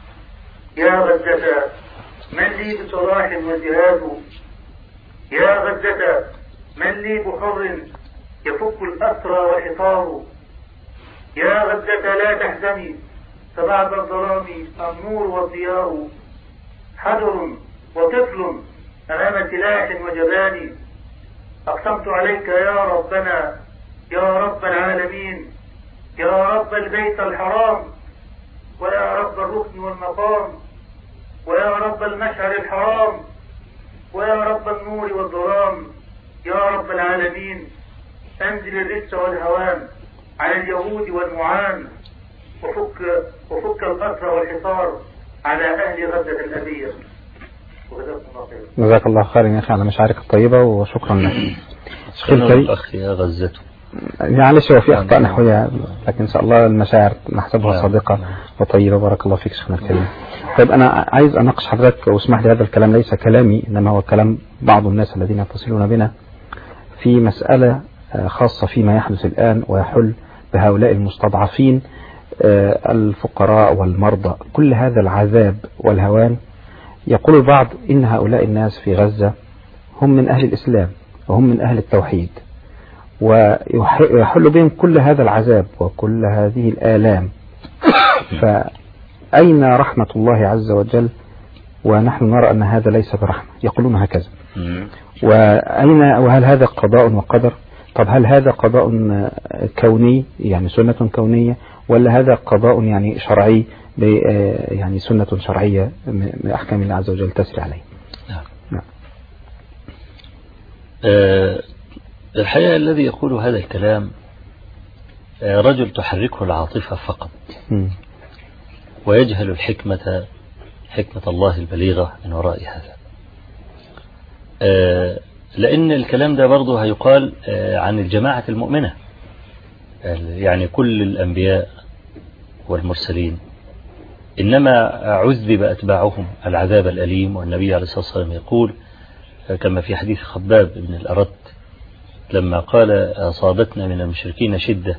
[SPEAKER 5] يا غزة من لي بصلاح وجهاد، يا غزة من لي بحر يفك الأسرى والحصار، يا غزة لا تحزني فبعد الظلام النور والضياء، حجر وطفل أمام سلاح وجبان، أقسمت عليك يا ربنا يا رب العالمين، يا رب البيت الحرام، ويا رب الركن والمقام، ويا رب المشعر الحرام، ويا رب النور والظلام، يا رب العالمين، أنزل الرجس والهوان على اليهود والمعان، وفك الأسر والحصار على أهل غزة الأبية.
[SPEAKER 2] جزاك الله خيرا يا أخي على مشاعرك الطيبة وشكرا لك.
[SPEAKER 3] الأخ يا غزته
[SPEAKER 2] معلش هو في أخطاء نحوية، لكن إن شاء الله المشاعر نحسبها صادقة وطيبة. بارك الله فيك شيخنا الكريم. طيب أنا عايز أناقش حضرتك واسمح لي، هذا الكلام ليس كلامي إنما هو كلام بعض الناس الذين يتصلون بنا في مسألة خاصة فيما يحدث الآن ويحل بهؤلاء المستضعفين الفقراء والمرضى، كل هذا العذاب والهوان. يقول البعض إن هؤلاء الناس في غزة هم من أهل الإسلام وهم من أهل التوحيد، ويحل بهم كل هذا العذاب وكل هذه الآلام، فأين رحمة الله عز وجل؟ ونحن نرى أن هذا ليس برحمة، يقولون هكذا. وهل هذا قضاء وقدر؟ طب هل هذا قضاء كوني يعني سنة كونية، ولا هذا قضاء يعني شرعي يعني سنة شرعية من أحكام الله عز وجل تسري عليه؟ نعم.
[SPEAKER 3] الحقيقة الذي يقول هذا الكلام رجل تحركه العاطفة فقط، ويجهل حكمة الله البليغة من وراء هذا. لأن الكلام ده برضه هيقال عن الجماعة المؤمنة، يعني كل الأنبياء والمرسلين إنما عذب أتباعهم العذاب الأليم. والنبي عليه الصلاة والسلام يقول كما في حديث خباب بن الأرت لما قال أصابتنا من المشركين شدة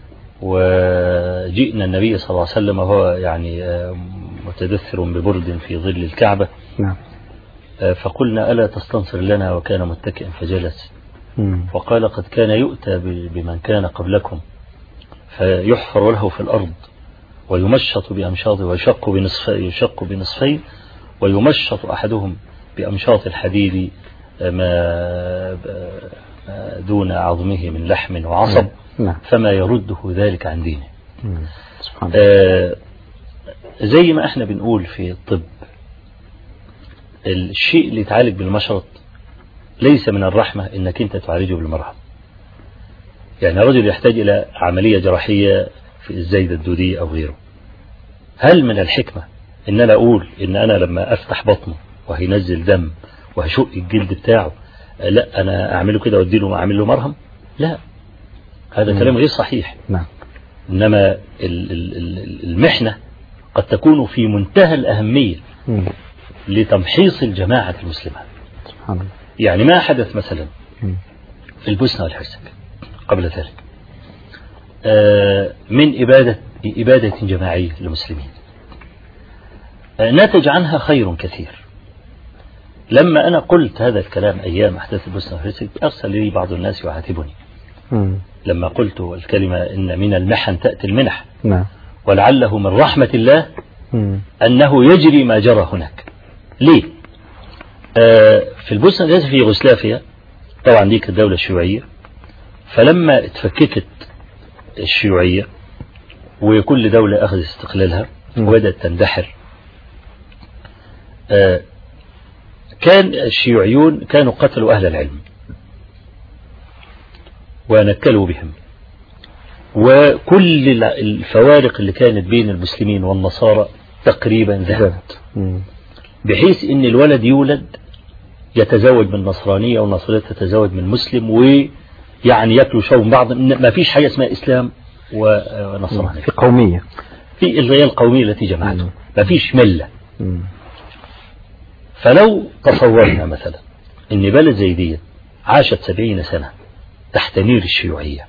[SPEAKER 3] وجئنا النبي صلى الله عليه وسلم وهو يعني متدثر ببرد في ظل الكعبة، فقلنا ألا تستنصر لنا، وكان متكئا فجلس، وقال قد كان يؤتى بمن كان قبلكم فيحفر له في الأرض ويمشط بأمشاطه ويشق بنصفين ويمشط أحدهم بأمشاط الحديد ما دون عظمه من لحم وعصب فما يرده ذلك عن دينه. زي ما احنا بنقول في الطب الشيء اللي يتعالج بالمشرط ليس من الرحمة انك انت تعالجه بالمرهم. يعني رجل يحتاج الى عملية جراحية في الزايدة الدودية او غيره، هل من الحكمة ان انا اقول ان انا لما افتح بطنه وهينزل دم وهشق الجلد بتاعه لا انا اعمله كده واديله اعمل له مرهم؟ لا، هذا كلام غير صحيح. انما المحنة قد تكون في منتهى الأهمية لتمحيص الجماعة المسلمة. يعني ما حدث مثلا في البوسنة والهرسك قبل ذلك من إبادة بإبادة جماعية للمسلمين نتج عنها خير كثير. لما أنا قلت هذا الكلام أيام أحداث البوسنة والهرسك أرسل لي بعض الناس يعاتبني لما قلت الكلمة إن من المحن تأتي المنح ولعله من رحمة الله أنه يجري ما جرى هناك. ليه؟ في البوسنة والهرسك في يوغوسلافيا طبعا دي كانت دولة شيوعية، فلما اتفككت الشيوعية وكل دولة أخذت استقلالها وبدأت تندحر، كان الشيوعيون كانوا قتلوا أهل العلم ونكلوا بهم، وكل الفوارق اللي كانت بين المسلمين والنصارى تقريبا ذهبت، بحيث ان الولد يولد يتزوج من نصرانية والنصرانية تتزوج من مسلم، ويعني يأكلوا شوم بعض. ما فيش حاجة اسمها إسلام ونصرانية،
[SPEAKER 2] في قومية،
[SPEAKER 3] في اللي هي القومية التي جمعتهم، ما فيش ملة. فلو تصورنا مثلا ان بلد زي دي عاشت 70 سنة تحت نير الشيوعية،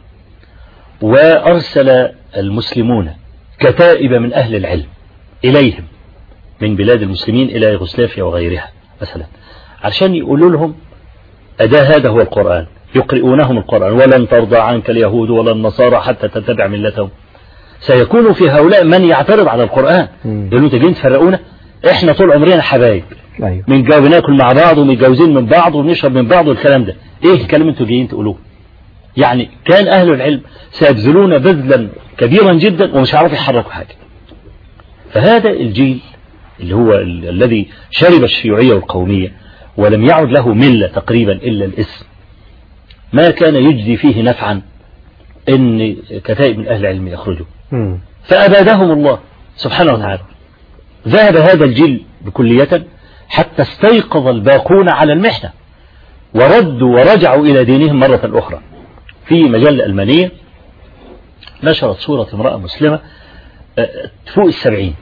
[SPEAKER 3] وأرسل المسلمون كتائب من أهل العلم إليهم من بلاد المسلمين إلى يوغوسلافيا وغيرها مثلا، عشان يقولوا لهم هذا هو القرآن، يقرؤونهم القرآن، ولن ترضى عنك اليهود ولا النصارى حتى تتبع ملتهم. سيكون في هؤلاء من يعترض على القرآن، يقولوا انتوا جايين تفرقونا، احنا طول عمرنا حبايب، بناكل مع بعض ومتجوزين من بعض وبنشرب من بعض والكلام ده، ايه الكلام انتوا جايين تقولوه؟ يعني كان أهل العلم سيبذلون بذلا كبيرا جدا ومش عارف يحركوا حاجة. فهذا الجيل اللي هو الذي شرب الشيوعية والقومية ولم يعد له ملة تقريبا إلا الاسم، ما كان يجدي فيه نفعا ان كتائب من أهل العلم يخرجوا، فأبادهم الله سبحانه وتعالى. ذهب هذا الجيل بكلية حتى استيقظ الباقون على المحنة وردوا ورجعوا إلى دينهم مرة أخرى. في مجلة ألمانية نشرت صورة امرأة مسلمة فوق 70.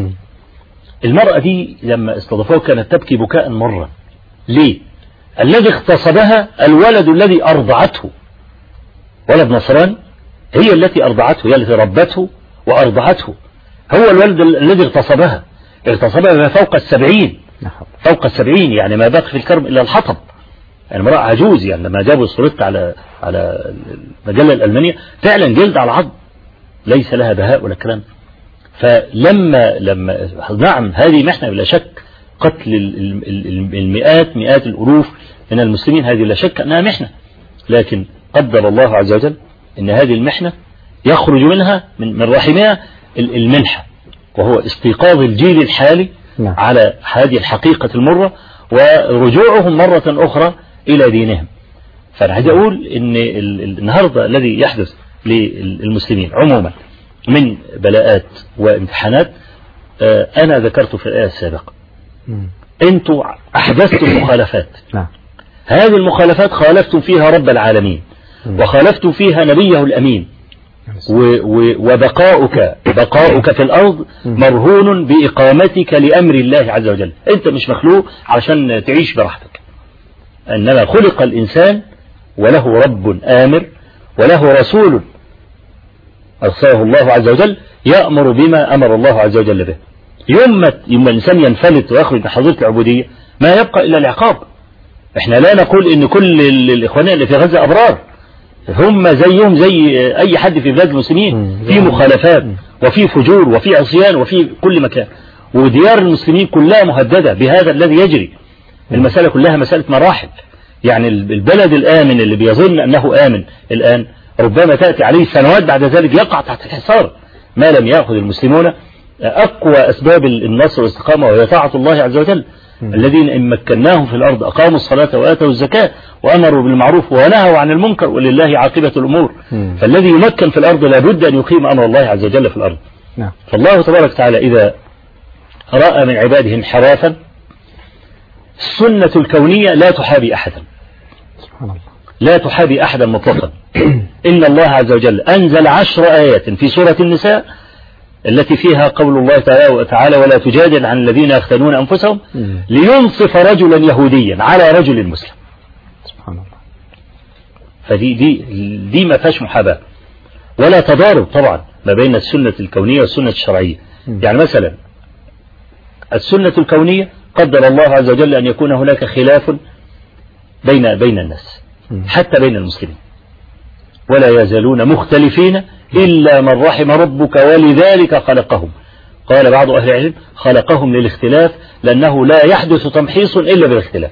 [SPEAKER 3] المرأة دي لما استضافوها كانت تبكي بكاء مرا. ليه؟ الذي اغتصبها الولد الذي أرضعته، ولد نصراني، هي التي أرضعته، هي التي ربته وأرضعته، هو الولد الذي اغتصبها ما فوق 70، فوق 70 يعني ما باقي في الكرم إلا الحطب. المرأة عجوز، يعني لما جابوا صورتها على المجلة الألمانية فعلا جلد على عظم، ليس لها بهاء ولا كلام. فلما نعم هذه محنة بلا شك، قتل مئات الألوف من المسلمين، هذه لا شك أنها محنة، لكن قدر الله عز وجل أن هذه المحنة يخرج منها من رحمها المنحة، وهو استيقاظ الجيل الحالي على هذه الحقيقة المرة ورجوعهم مرة أخرى إلى دينهم. فأنا عايز أقول أن النهاردة الذي يحدث للمسلمين عموما من بلاءات وامتحانات، أنا ذكرت في الآية السابقة أنتم أحدثتم مخالفات، هذه المخالفات خالفتم فيها رب العالمين وخالفتم فيها نبيه الأمين، وبقاؤك في الأرض مرهون بإقامتك لأمر الله عز وجل. أنت مش مخلوق عشان تعيش براحتك، إنما خلق الإنسان وله رب آمر وله رسول أرسله الله عز وجل يأمر بما أمر الله عز وجل به. يوم الإنسان ينفلت ويخرج من حظيرة العبودية ما يبقى إلا العقاب. إحنا لا نقول إن كل الإخوانين اللي في غزة أبرار، هم زيهم زي أي حد في بلاد المسلمين، في مخالفات وفي فجور وفي عصيان وفي كل مكان، وديار المسلمين كلها مهددة بهذا الذي يجري. المسألة كلها مسألة مراحل، يعني البلد الآمن اللي بيظن أنه آمن الآن ربما تأتي عليه سنوات بعد ذلك يقع تحت الحصار ما لم يأخذ المسلمون أقوى أسباب النصر والاستقامة، وهي طاعة الله عز وجل. الذين إن مكناهم في الأرض أقاموا الصلاة وآتوا الزكاة وأمروا بالمعروف ونهوا عن المنكر ولله عاقبة الأمور. فالذي يمكن في الأرض لابد أن يقيم أمر الله عز وجل في الأرض. فالله تبارك وتعالى إذا رأى من عباده انحرافا، السنة الكونية لا تحابي أحدا، لا تحابي أحدا مطلقا. إن الله عز وجل أنزل 10 آيات في سورة النساء التي فيها قول الله تعالى ولا تجادل عن الذين يختانون أنفسهم لينصف رجلا يهوديا على رجل مسلم. سبحان الله. فدي ما فيهاش محاباة ولا تضارب طبعا ما بين السنة الكونية والسنة الشرعية. يعني مثلا السنة الكونية قدر الله عز وجل أن يكون هناك خلاف بين الناس حتى بين المسلمين، ولا يزالون مختلفين إلا من رحم ربك ولذلك خلقهم. قال بعض أهل العلم خلقهم للاختلاف لأنه لا يحدث تمحيص إلا بالاختلاف.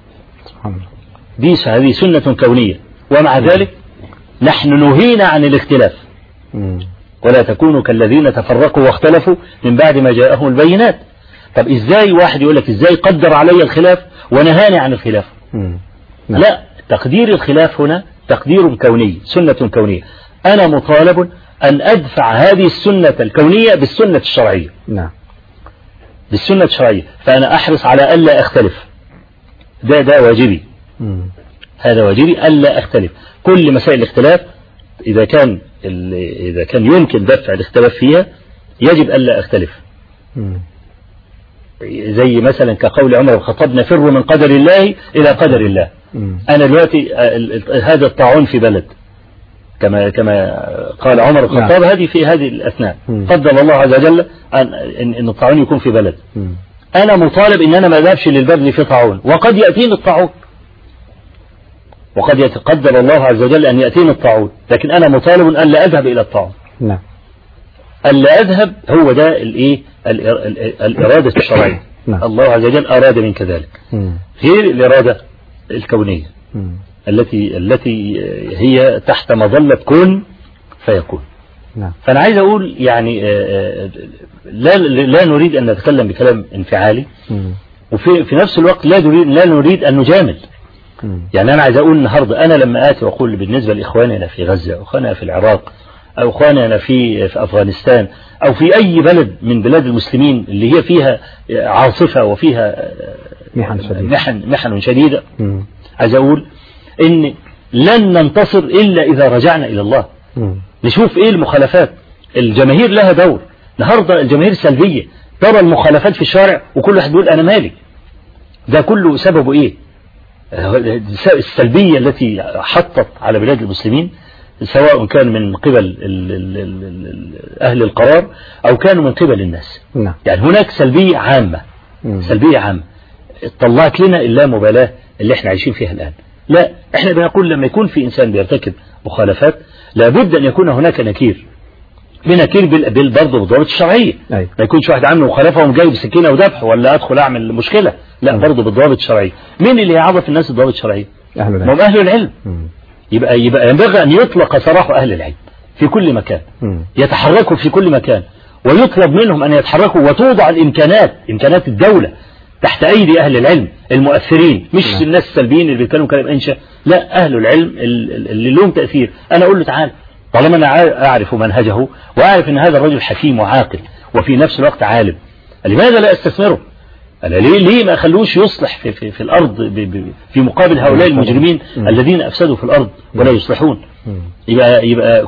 [SPEAKER 3] هذه سنة كونية، ومع ذلك نحن نهينا عن الاختلاف. ولا تكونوا كالذين تفرقوا واختلفوا من بعد ما جاءهم البينات. طب إزاي واحد يقول لك إزاي قدر علي الخلاف ونهاني عن الخلاف؟ لا، تقدير الخلاف هنا تقدير كوني، سنة كونية. أنا مطالب أن أدفع هذه السنة الكونية بالسنة الشرعية. بالسنة الشرعية، فأنا أحرص على ألا أختلف. ده واجبي. هذا واجبي ألا أختلف. كل مسائل الاختلاف إذا كان يمكن دفع الاختلاف فيها يجب ألا أختلف. زي مثلا كقول عمر بن الخطاب نفر من قدر الله إلى قدر الله. أنا دلوقتي هذا الطاعون في بلد كما قال عمر بن الخطاب في هذه الأثناء قدر الله عز وجل أن الطاعون يكون في بلد. أنا مطالب أن أنا ما أذهبش للبلد اللي فيه طاعون، وقد يأتيني الطاعون، وقد يتقدر الله عز وجل أن يأتيني الطاعون، لكن أنا مطالب أن لا أذهب إلى الطاعون. ألا أذهب هو ده الإرادة الشرعية. الله عز وجل أراد من كذلك، غير الإرادة الكونية التي هي تحت مظلة كن فيكون. فأنا عايز أقول يعني لا نريد أن نتكلم بكلام انفعالي، وفي نفس الوقت لا نريد أن نجامل. يعني أنا عايز أقول النهاردة أنا لما آتي وأقول بالنسبة لإخواننا في غزة أو إخواننا في العراق أو إخواننا في أفغانستان أو في أي بلد من بلاد المسلمين اللي هي فيها عاصفة وفيها محن شديدة، عايز أقول إن لن ننتصر إلا إذا رجعنا إلى الله. نشوف إيه المخالفات. الجماهير لها دور. النهاردة الجماهير سلبية، ترى المخالفات في الشارع وكل واحد يقول أنا مالي. ده كله سببه إيه؟ السلبية التي حطت على بلاد المسلمين، سواء كان من قبل أهل القرار أو كانوا من قبل الناس. يعني هناك سلبية عامة، سلبية عامة طلعت لنا اللامبالاة اللي احنا عايشين فيها الآن. لا، احنا بنقول لما يكون في إنسان بيرتكب مخالفات لابد أن يكون هناك نكير برضه بالضوابط الشرعية. ما يكونش واحد عامل مخالفة وجاي بسكينة وذبح ولا أدخل أعمل مشكلة، لا، برضه بالضوابط الشرعية. مين اللي يعرف الناس الضوابط الشرعية؟ أهل العلم. يبقى ينبغي أن يطلق سراح أهل العلم في كل مكان، يتحركوا في كل مكان، ويطلب منهم أن يتحركوا، وتوضع إمكانات الدولة تحت أيدي أهل العلم المؤثرين، مش الناس السلبيين اللي بيتكلموا كلام إنشاء. لا، أهل العلم اللي لهم تأثير. أنا أقول له تعال، طالما أنا أعرف منهجه وأعرف أن هذا الرجل حكيم وعاقل وفي نفس الوقت عالم، لماذا لا أستثمره؟ أنا ليه ما أخلوش يصلح في الأرض في مقابل هؤلاء المجرمين الذين أفسدوا في الأرض ولا يصلحون؟ يبقى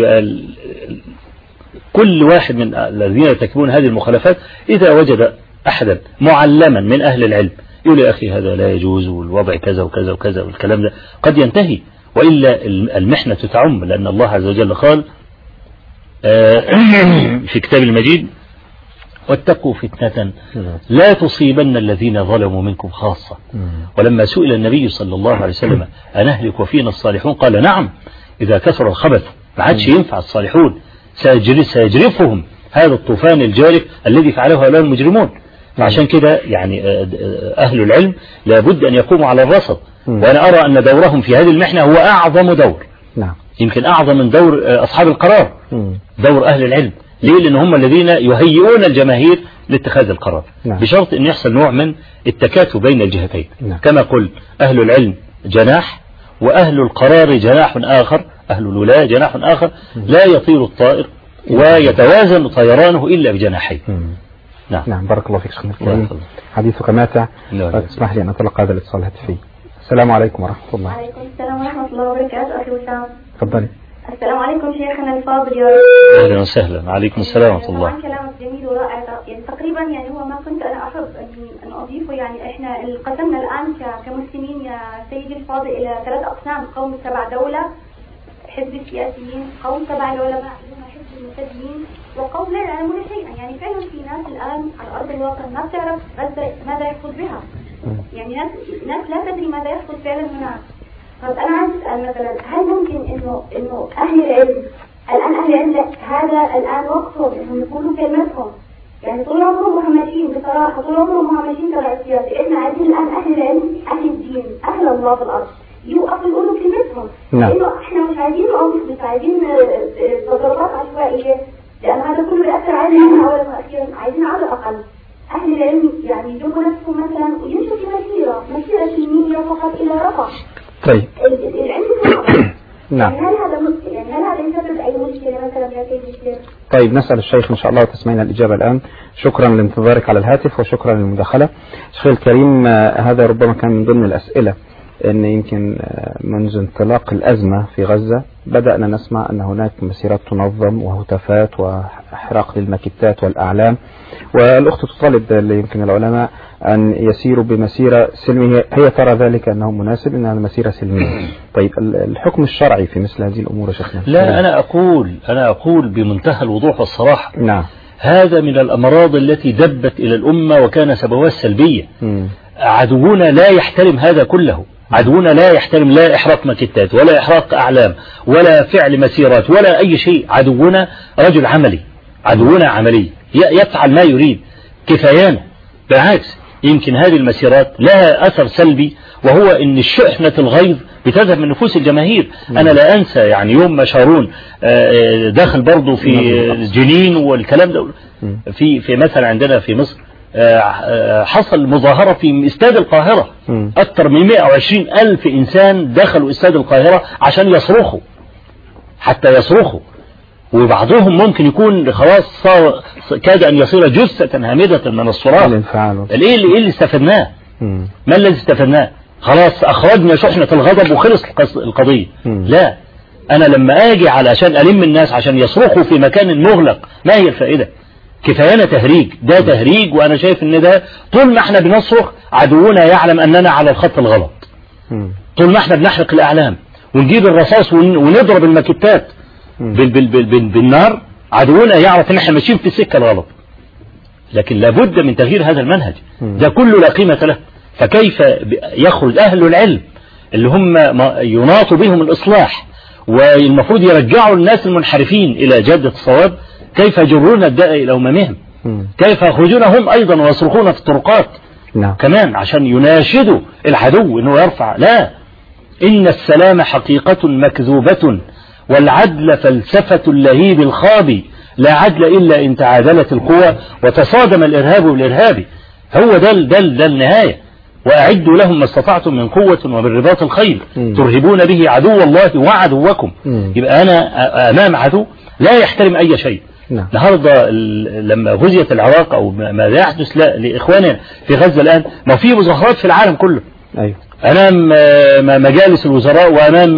[SPEAKER 3] كل واحد من الذين يرتكبون هذه المخالفات إذا وجد أحدا معلما من أهل العلم يقول يا أخي هذا لا يجوز والوضع كذا وكذا وكذا والكلام ده قد ينتهي، وإلا المحنة تعم، لأن الله عز وجل قال في كتاب المجيد واتقوا فتنة لا تصيبن الذين ظلموا منكم خاصة. ولما سئل النبي صلى الله عليه وسلم أنهلك وفينا الصالحون قال نعم، إذا كثر الخبث ما عادش ينفع الصالحون، سيجرفهم هذا الطوفان الجارف الذي فعله هؤلاء المجرمون. فعشان كده يعني أهل العلم لابد أن يقوموا على الرصد، وأنا أرى أن دورهم في هذه المحنة هو أعظم دور، يمكن أعظم من دور أصحاب القرار، دور أهل العلم. ليه؟ لأن هم الذين يهيئون الجماهير لاتخاذ القرار، بشرط أن يحصل نوع من التكاتف بين الجهتين. كما قل أهل العلم جناح، وأهل القرار جناح آخر، أهل الولاية جناح آخر، لا يطير الطائر ويتوازن طيرانه إلا بجناحين.
[SPEAKER 2] نعم، بارك الله فيك شيخنا الكريم، حديثك ماتع. اسمح لي أن أتلقى هذا الاتصال الهاتفي. السلام عليكم ورحمة الله.
[SPEAKER 6] وعليكم السلام ورحمة الله وبركاته. أخي وسام،
[SPEAKER 2] تفضلي.
[SPEAKER 6] السلام عليكم شيخنا الفاضل. يا
[SPEAKER 3] أهلا وسهلا. عليكم السلام ورحمة الله.
[SPEAKER 6] كلامك جميل ورائع، يعني تقريبا يعني هو ما كنت أنا أحب أن أضيفه. يعني إحنا انقسمنا الآن كمسلمين يا سيدي الفاضل إلى 3 أقسام: قوم تبع دولة، حزب السياسيين، قوم تبع العلماء اللي هم حزب المسلمين وقول لا يعلمون شيئا. يعني فعلا في ناس الآن على أرض الواقع ما بتعرف ماذا يحصل بها، يعني ناس لا تدري ماذا يحصل فعلا هناك. طب أنا عايز أسأل مثلا، هل ممكن إنه أهل العلم الآن، أهل العلم هذا الآن وقتهم إنهم يقولوا كلمتهم، يعني طول عمرهم ماشيين بصراحة، طول عمرهم ماشيين تبع السياسة. إحنا عايزين الآن أهل العلم، أهل الدين، أهل الله في الأرض يوقفوا يقولوا كلمتهم، لأنه إحنا مش عايزين أنفس، مش عايزين تصرفات عشوائية، لأن هذا كله يأثر علينا أولا وأخيرا. عايزين على الأقل أهل العلم يعني يجيبوا نفسهم مثلا ويمشوا في مسيرة سلمية فقط إلى رفح.
[SPEAKER 2] طيب.
[SPEAKER 6] العلم
[SPEAKER 2] نعم.
[SPEAKER 6] هل هذا يسبب أي مشكلة مثلا يا سيدي الشيخ؟
[SPEAKER 2] طيب نسأل الشيخ إن شاء الله وتسمعنا الإجابة الآن. شكرا لانتظارك على الهاتف وشكرا للمداخلة. شيخ الكريم، هذا ربما كان من ضمن الأسئلة، أن يمكن منذ انطلاق الأزمة في غزة بدأنا نسمع أن هناك مسيرات تنظم وهتافات وإحراق للماكيتات والأعلام، والأخت تطالب يمكن العلماء أن يسيروا بمسيرة سلمية. هي ترى ذلك أنه مناسب، أنها مسيرة سلمية. طيب الحكم الشرعي في مثل هذه الأمور يا شيخنا؟
[SPEAKER 3] لا، أنا أقول بمنتهى الوضوح والصراحة،
[SPEAKER 2] نعم،
[SPEAKER 3] هذا من الأمراض التي دبت إلى الأمة وكان سببها السلبية. عدونا لا يحترم هذا كله، عدونا لا يحترم لا إحراق ماكيتات ولا إحراق أعلام ولا فعل مسيرات ولا أي شيء. عدونا رجل عملي، عدونا عملي يفعل ما يريد كفايانا. بالعكس، يمكن هذه المسيرات لها أثر سلبي، وهو أن شحنة الغيظ بتذهب من نفوس الجماهير. أنا لا أنسى يعني يوم ما شارون داخل برضو في جنين والكلام ده، في مثلا عندنا في مصر حصل مظاهرة في استاد القاهرة، أكثر من 120,000 إنسان دخلوا استاد القاهرة عشان يصرخوا، حتى يصرخوا، وبعضهم ممكن يكون خلاص صار كاد أن يصير جثة هامدة من الصراخ. إيه اللي استفدناه؟ ما الذي استفدناه؟ خلاص أخرجنا شحنة الغضب وخلص القضية. لا، أنا لما أجي علشان ألم الناس عشان يصرخوا في مكان مغلق، ما هي الفائدة؟ كفايانا تهريج، ده تهريج. وأنا شايف أن ده طول ما احنا بنصرخ عدونا يعلم أننا على الخط الغلط. طول ما احنا بنحرق الأعلام ونجيب الرصاص ونضرب الماكيتات بالنار، عدونا يعرف ان احنا ماشيين في السكة الغلط. لكن لابد من تغيير هذا المنهج، ده كله لا قيمة له. فكيف يخرج أهل العلم اللي هم يناط بهم الإصلاح والمفروض يرجعوا الناس المنحرفين إلى جادة الصواب، كيف يجرون الداء إلى أممهم؟ كيف يخرجون هم أيضا ويصرخون في الطرقات كمان عشان يناشدوا العدو أنه يرفع؟ لا، إن السلام حقيقة مكذوبة والعدل فلسفة اللهيب الخابي، لا عدل إلا إن تعادلت القوى وتصادم الإرهاب بالإرهابي. هو ده النهاية. وأعدوا لهم ما استطعتم من قوة ومن رباط الخيل ترهبون به عدو الله وعدوكم. يبقى أنا أمام عدو لا يحترم أي شيء. النهاردة لما غزيت العراق أو ما يحدث لإخواننا في غزة الآن، ما في مظاهرات في العالم كله. أمام مجالس الوزراء وأمام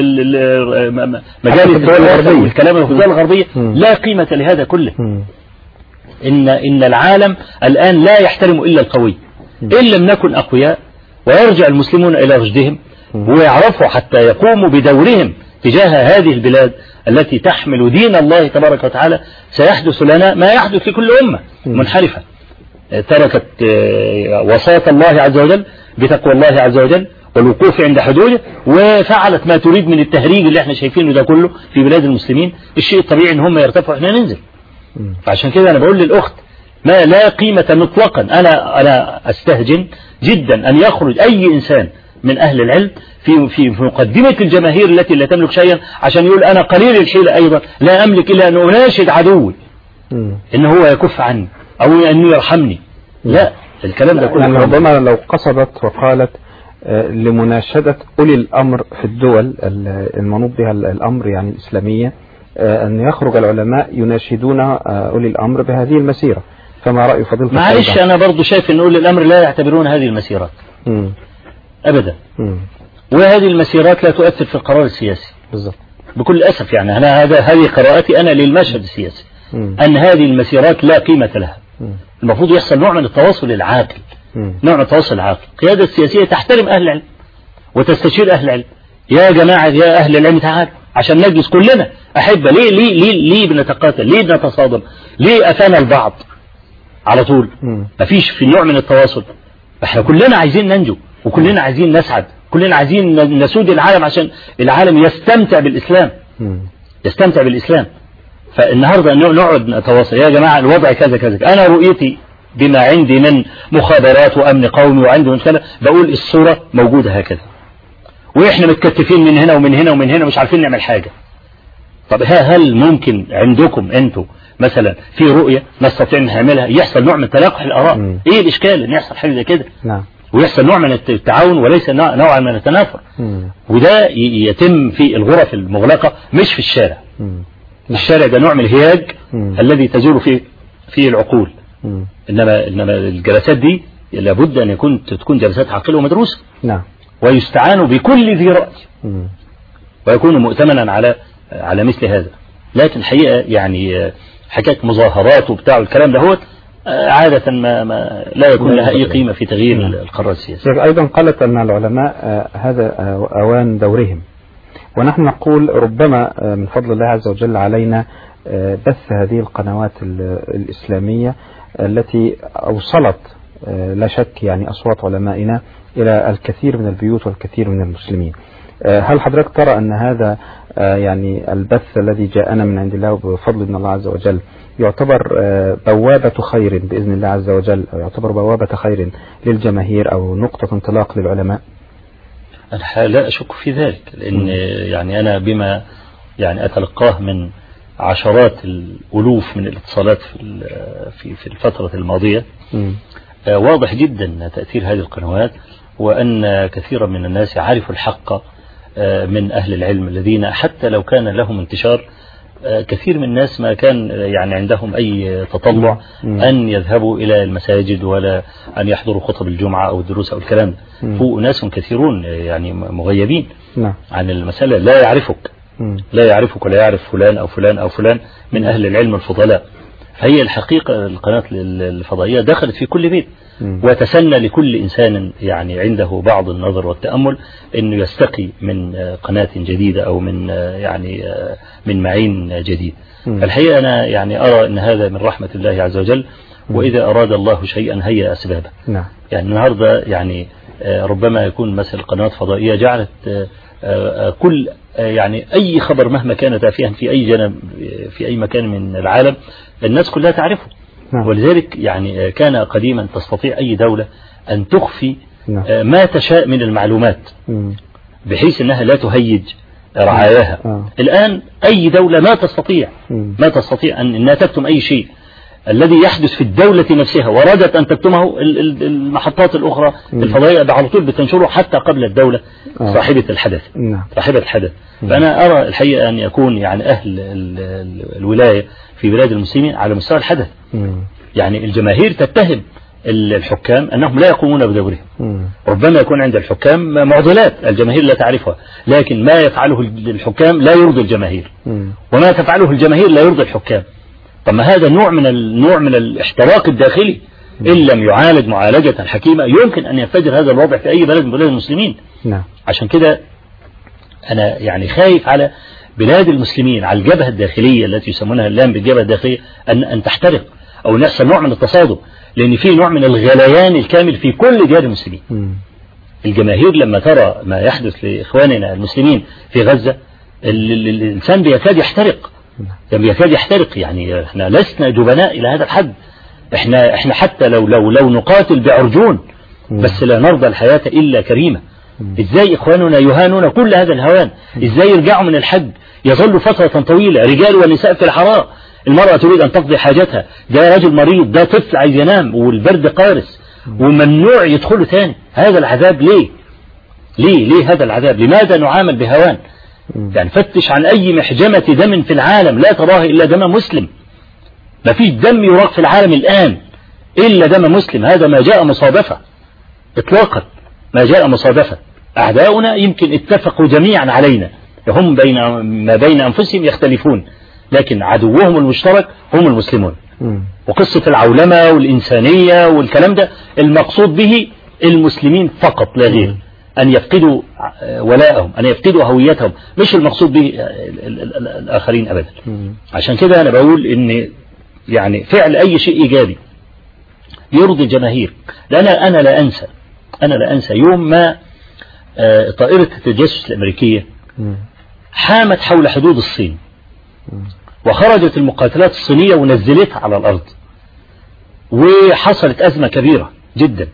[SPEAKER 3] مجالس الدول الغربية والكلام الدول الغربية. لا قيمة لهذا كله. إن العالم الآن لا يحترم إلا القوي. إن لم نكن أقوياء ويرجع المسلمون إلى رشدهم ويعرفوا حتى يقوموا بدورهم تجاه هذه البلاد التي تحمل دين الله تبارك وتعالى، سيحدث لنا ما يحدث لكل أمة منحرفة تركت وصاة الله عز وجل بتقوى الله عز وجل والوقوف عند حدوده، وفعلت ما تريد من التهريج اللي احنا شايفينه ده كله في بلاد المسلمين. الشيء الطبيعي ان هم يرتفعوا احنا ننزل. فعشان كده انا بقول للأخت ما لا قيمة مطلقا. أنا أستهجن جدا أن يخرج أي إنسان من أهل العلم في مقدمة الجماهير التي لا تملك شيئا عشان يقول أنا قليل الحيلة أيضا لا أملك إلا أن أناشد عدوي إن هو يكف عني أو أن يرحمني. لا، الكلام ده كله
[SPEAKER 2] يعني ربما لو قصدت وقالت لمناشدة أولي الأمر في الدول المنوط بها الأمر يعني الإسلامية، أن يخرج العلماء يناشدون أولي الأمر بهذه المسيرة، فما رأي فضيلتك؟
[SPEAKER 3] معلش أنا برضو شايف أن أولي الأمر لا يعتبرون هذه المسيرات أبدا. وهذه المسيرات لا تؤثر في القرار السياسي بالضبط بكل أسف. يعني هذه قراءتي أنا للمشهد السياسي، أن هذه المسيرات لا قيمة لها. المفروض يحصل نوع من التواصل العاقل، نوع من التواصل العاقل. القيادة السياسية تحترم أهل العلم وتستشير أهل العلم. يا جماعة يا أهل العلم تعالوا عشان نجلس كلنا أحبة. ليه بنتقاتل؟ ليه بنتصادم؟ ليه أتانا البعض على طول؟ مفيش في نوع من التواصل. احنا كلنا عايزين ننجو، وكلنا عايزين نسعد، كلنا عايزين نسود العالم عشان العالم يستمتع بالإسلام، يستمتع بالإسلام. فالنهاردة نقعد نتواصل، يا جماعة الوضع كذا كذا، أنا رؤيتي بما عندي من مخابرات وأمن قومي وعندي من كذا، بقول الصورة موجودة هكذا، وإحنا متكتفين من هنا ومن هنا ومن هنا مش عارفين نعمل حاجة. طب هل ممكن عندكم أنتوا مثلا في رؤية نستطيع نعملها يحصل نوع من تلاقح الآراء؟ إيه الإشكال إن يحصل حاجة زي كده؟ نعم. ويحصل نوع من التعاون وليس نوع من التنافر. وده يتم في الغرف المغلقة مش في الشارع. الشارع ده نوع من الهياج الذي تزول فيه العقول. إنما الجلسات دي لابد أن تكون جلسات عاقلة ومدروسة. نعم. ويستعان بكل ذي رأي ويكون مؤتمنا على مثل هذا. لكن الحقيقة يعني حكاية مظاهرات وبتاع الكلام ده هو عادة ما لا يكون لها أي قيمة في تغيير القرار السياسي.
[SPEAKER 2] أيضا قالت أن العلماء هذا أوان دورهم، ونحن نقول ربما من فضل الله عز وجل علينا بث هذه القنوات الإسلامية التي أوصلت لا شك يعني أصوات علمائنا إلى الكثير من البيوت والكثير من المسلمين. هل حضرتك ترى أن هذا يعني البث الذي جاءنا من عند الله بفضل من الله عز وجل يعتبر بوابة خير بإذن الله عز وجل، أو يعتبر بوابة خير للجماهير أو نقطة انطلاق للعلماء؟
[SPEAKER 3] أنا لا أشك في ذلك، لأن يعني أنا بما يعني أتلقاه من عشرات الألوف من الاتصالات في الفترة الماضية واضح جدا تأثير هذه القنوات، وأن كثيرا من الناس يعرفوا الحق من أهل العلم الذين حتى لو كان لهم انتشار، كثير من الناس ما كان يعني عندهم أي تطلع أن يذهبوا إلى المساجد ولا أن يحضروا خطب الجمعة أو الدروس أو الكلام. فوق ناس كثيرون يعني مغيبين عن المسألة، لا يعرفك ولا يعرف فلان أو فلان أو فلان من أهل العلم الفضلاء. هي الحقيقة القناة الفضائية دخلت في كل بيت، وتسنى لكل إنسان يعني عنده بعض النظر والتأمل أنه يستقي من قناة جديدة أو من يعني من معين جديد. الحقيقة أنا يعني أرى أن هذا من رحمة الله عز وجل، وإذا أراد الله شيئا هيأ أسبابه. يعني النهاردة يعني ربما يكون مثل قناة فضائية جعلت كل يعني أي خبر مهما كان تافها في أي جانب في أي مكان من العالم الناس كلها تعرفه. ولذلك يعني كان قديما تستطيع أي دولة أن تخفي ما تشاء من المعلومات بحيث أنها لا تهيج رعاياها. الآن أي دولة ما تستطيع أنها تكتم أي شيء. الذي يحدث في الدولة نفسها ورادت أن تكتمه المحطات الأخرى الفضائية على طول بتنشره حتى قبل الدولة صاحبة الحدث. فأنا أرى الحقيقة أن يكون يعني أهل الولاية في بلاد المسلمين على مستوى الحدث. يعني الجماهير تتهم الحكام أنهم لا يقومون بدورهم. ربما يكون عند الحكام معضلات الجماهير لا تعرفها، لكن ما يفعله الحكام لا يرضي الجماهير، وما تفعله الجماهير لا يرضي الحكام. طب ما هذا نوع من الاحتراق الداخلي إن لم يعالج معالجة حكيمة يمكن أن ينفجر هذا الوضع في أي بلد من بلاد المسلمين. عشان كده أنا يعني خايف على بلاد المسلمين، على الجبهة الداخلية التي يسمونها الآن بالجبهة الداخلية أن تحترق أو يحصل نوع من التصادم، لأن في نوع من الغليان الكامل في كل ديار المسلمين. الجماهير لما ترى ما يحدث لإخواننا المسلمين في غزة الإنسان بيكاد يحترق. يعني احنا لسنا جبناء إلى هذا الحد. احنا حتى لو نقاتل بعرجون بس لا نرضى الحياة إلا كريمة. ازاي إخواننا يهانون كل هذا الهوان؟ ازاي يرجعوا من الحج يظلوا فترة طويلة رجال ونساء في الحراء، المرأة تريد أن تقضي حاجتها، ده رجل مريض، ده طفل عايز ينام والبرد قارس وممنوع يدخلوا تاني. هذا العذاب ليه هذا العذاب؟ لماذا نعامل بهوان؟ يعني فتش عن أي محجمة دم في العالم لا تراه إلا دم مسلم. ما فيش دم يراق في العالم الآن إلا دم مسلم. هذا ما جاء مصادفة إطلاقا، ما جاء مصادفة. أعداؤنا يمكن اتفقوا جميعا علينا، هم ما بين أنفسهم يختلفون، لكن عدوهم المشترك هم المسلمون. وقصة العولمة والإنسانية والكلام ده المقصود به المسلمين فقط لا غير. أن يفقدوا ولاءهم، أن يفقدوا هويتهم، مش المقصود به الآخرين أبدا. عشان كده أنا بقول إن يعني فعل أي شيء إيجابي يرضي الجماهير. لأن أنا لا أنسى يوم ما طائرة التجسس الأمريكية حامت حول حدود الصين، وخرجت المقاتلات الصينية ونزلتها على الأرض، وحصلت أزمة كبيرة جدا.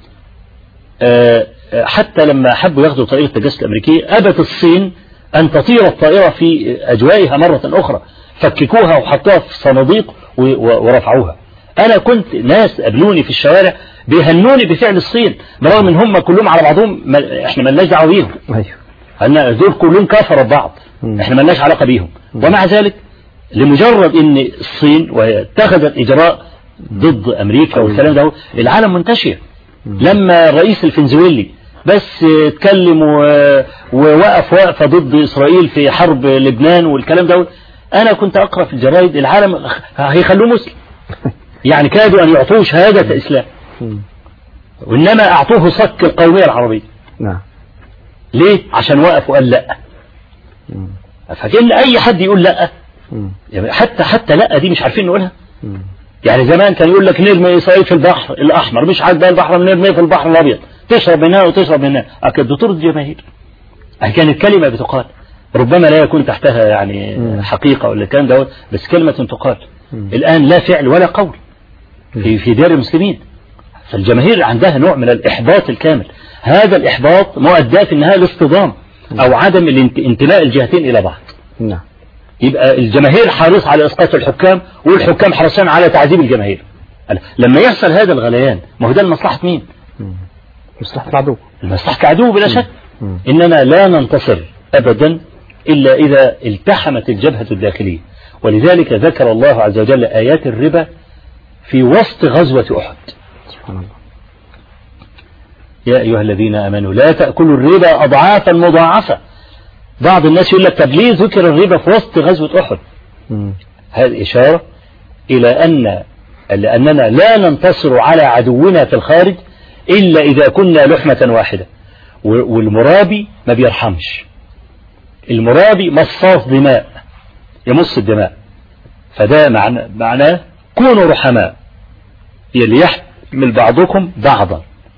[SPEAKER 3] حتى لما حبوا ياخذوا طائرة التجسس الأمريكية أبت الصين أن تطير الطائرة في أجوائها مرة أخرى، فككوها وحطوها في صناديق ورفعوها. أنا كنت ناس قابلوني في الشوارع بيهنوني بفعل الصين، برغم ان هم كلهم على بعضهم احنا مالناش دعوه بيهم. ايوه دول كلهم كفروا ببعض، احنا مالناش علاقه بيهم. ومع ذلك لمجرد ان الصين واتخذت اجراء ضد امريكا والكلام ده العالم منتشر. لما الرئيس الفنزويلي بس اتكلم ووقف وقفه ضد اسرائيل في حرب لبنان والكلام ده، انا كنت اقرا في الجرايد العالم هيخلوه مسلم، يعني كادوا ان يعطوه شهاده اسلام، وإنما أعطوه صك القومية العربية. نعم. ليه؟ عشان وقف وقال لا. فكأن أي حد يقول لا، يعني حتى لا دي مش عارفين نقولها. يعني زمان كان يقول لك نرمي إسرائيل في البحر الأحمر، مش عاجبها البحر نرمي في البحر الأبيض، تشرب منها وتشرب منها. أكيد بترضي الجماهير. كانت كلمة بتقال، ربما لا يكون تحتها يعني حقيقة ولا الكلام ده، بس كلمة تقال. الآن لا فعل ولا قول في ديار المسلمين. فالجماهير عندها نوع من الإحباط الكامل. هذا الإحباط مؤداه في النهاية الاصطدام أو عدم انتماء الجهتين إلى بعض. نعم. يبقى الجماهير حريص على إسقاط الحكام، والحكام حريصان على تعذيب الجماهير. لما يحصل هذا الغليان، ما هو ده لمصلحة مين؟
[SPEAKER 2] مصلحة العدو.
[SPEAKER 3] مصلحة العدو بلا شك. إننا لا ننتصر أبدا إلا إذا التحمت الجبهة الداخلية. ولذلك ذكر الله عز وجل آيات الربا في وسط غزوة أحد. سبحان الله. يا أيها الذين آمنوا لا تأكلوا الربا أضعافا مضاعفة. بعض الناس يقول لك طب ليه ذكر الربا في وسط غزوة أحد؟ هذه إشارة إلى أننا لا ننتصر على عدونا في الخارج إلا إذا كنا لحمة واحدة. والمرابي ما بيرحمش، المرابي مصاص دماء يمص الدماء. فده معناه كونوا رحماء، اللي يحمل بعضكم بعضا.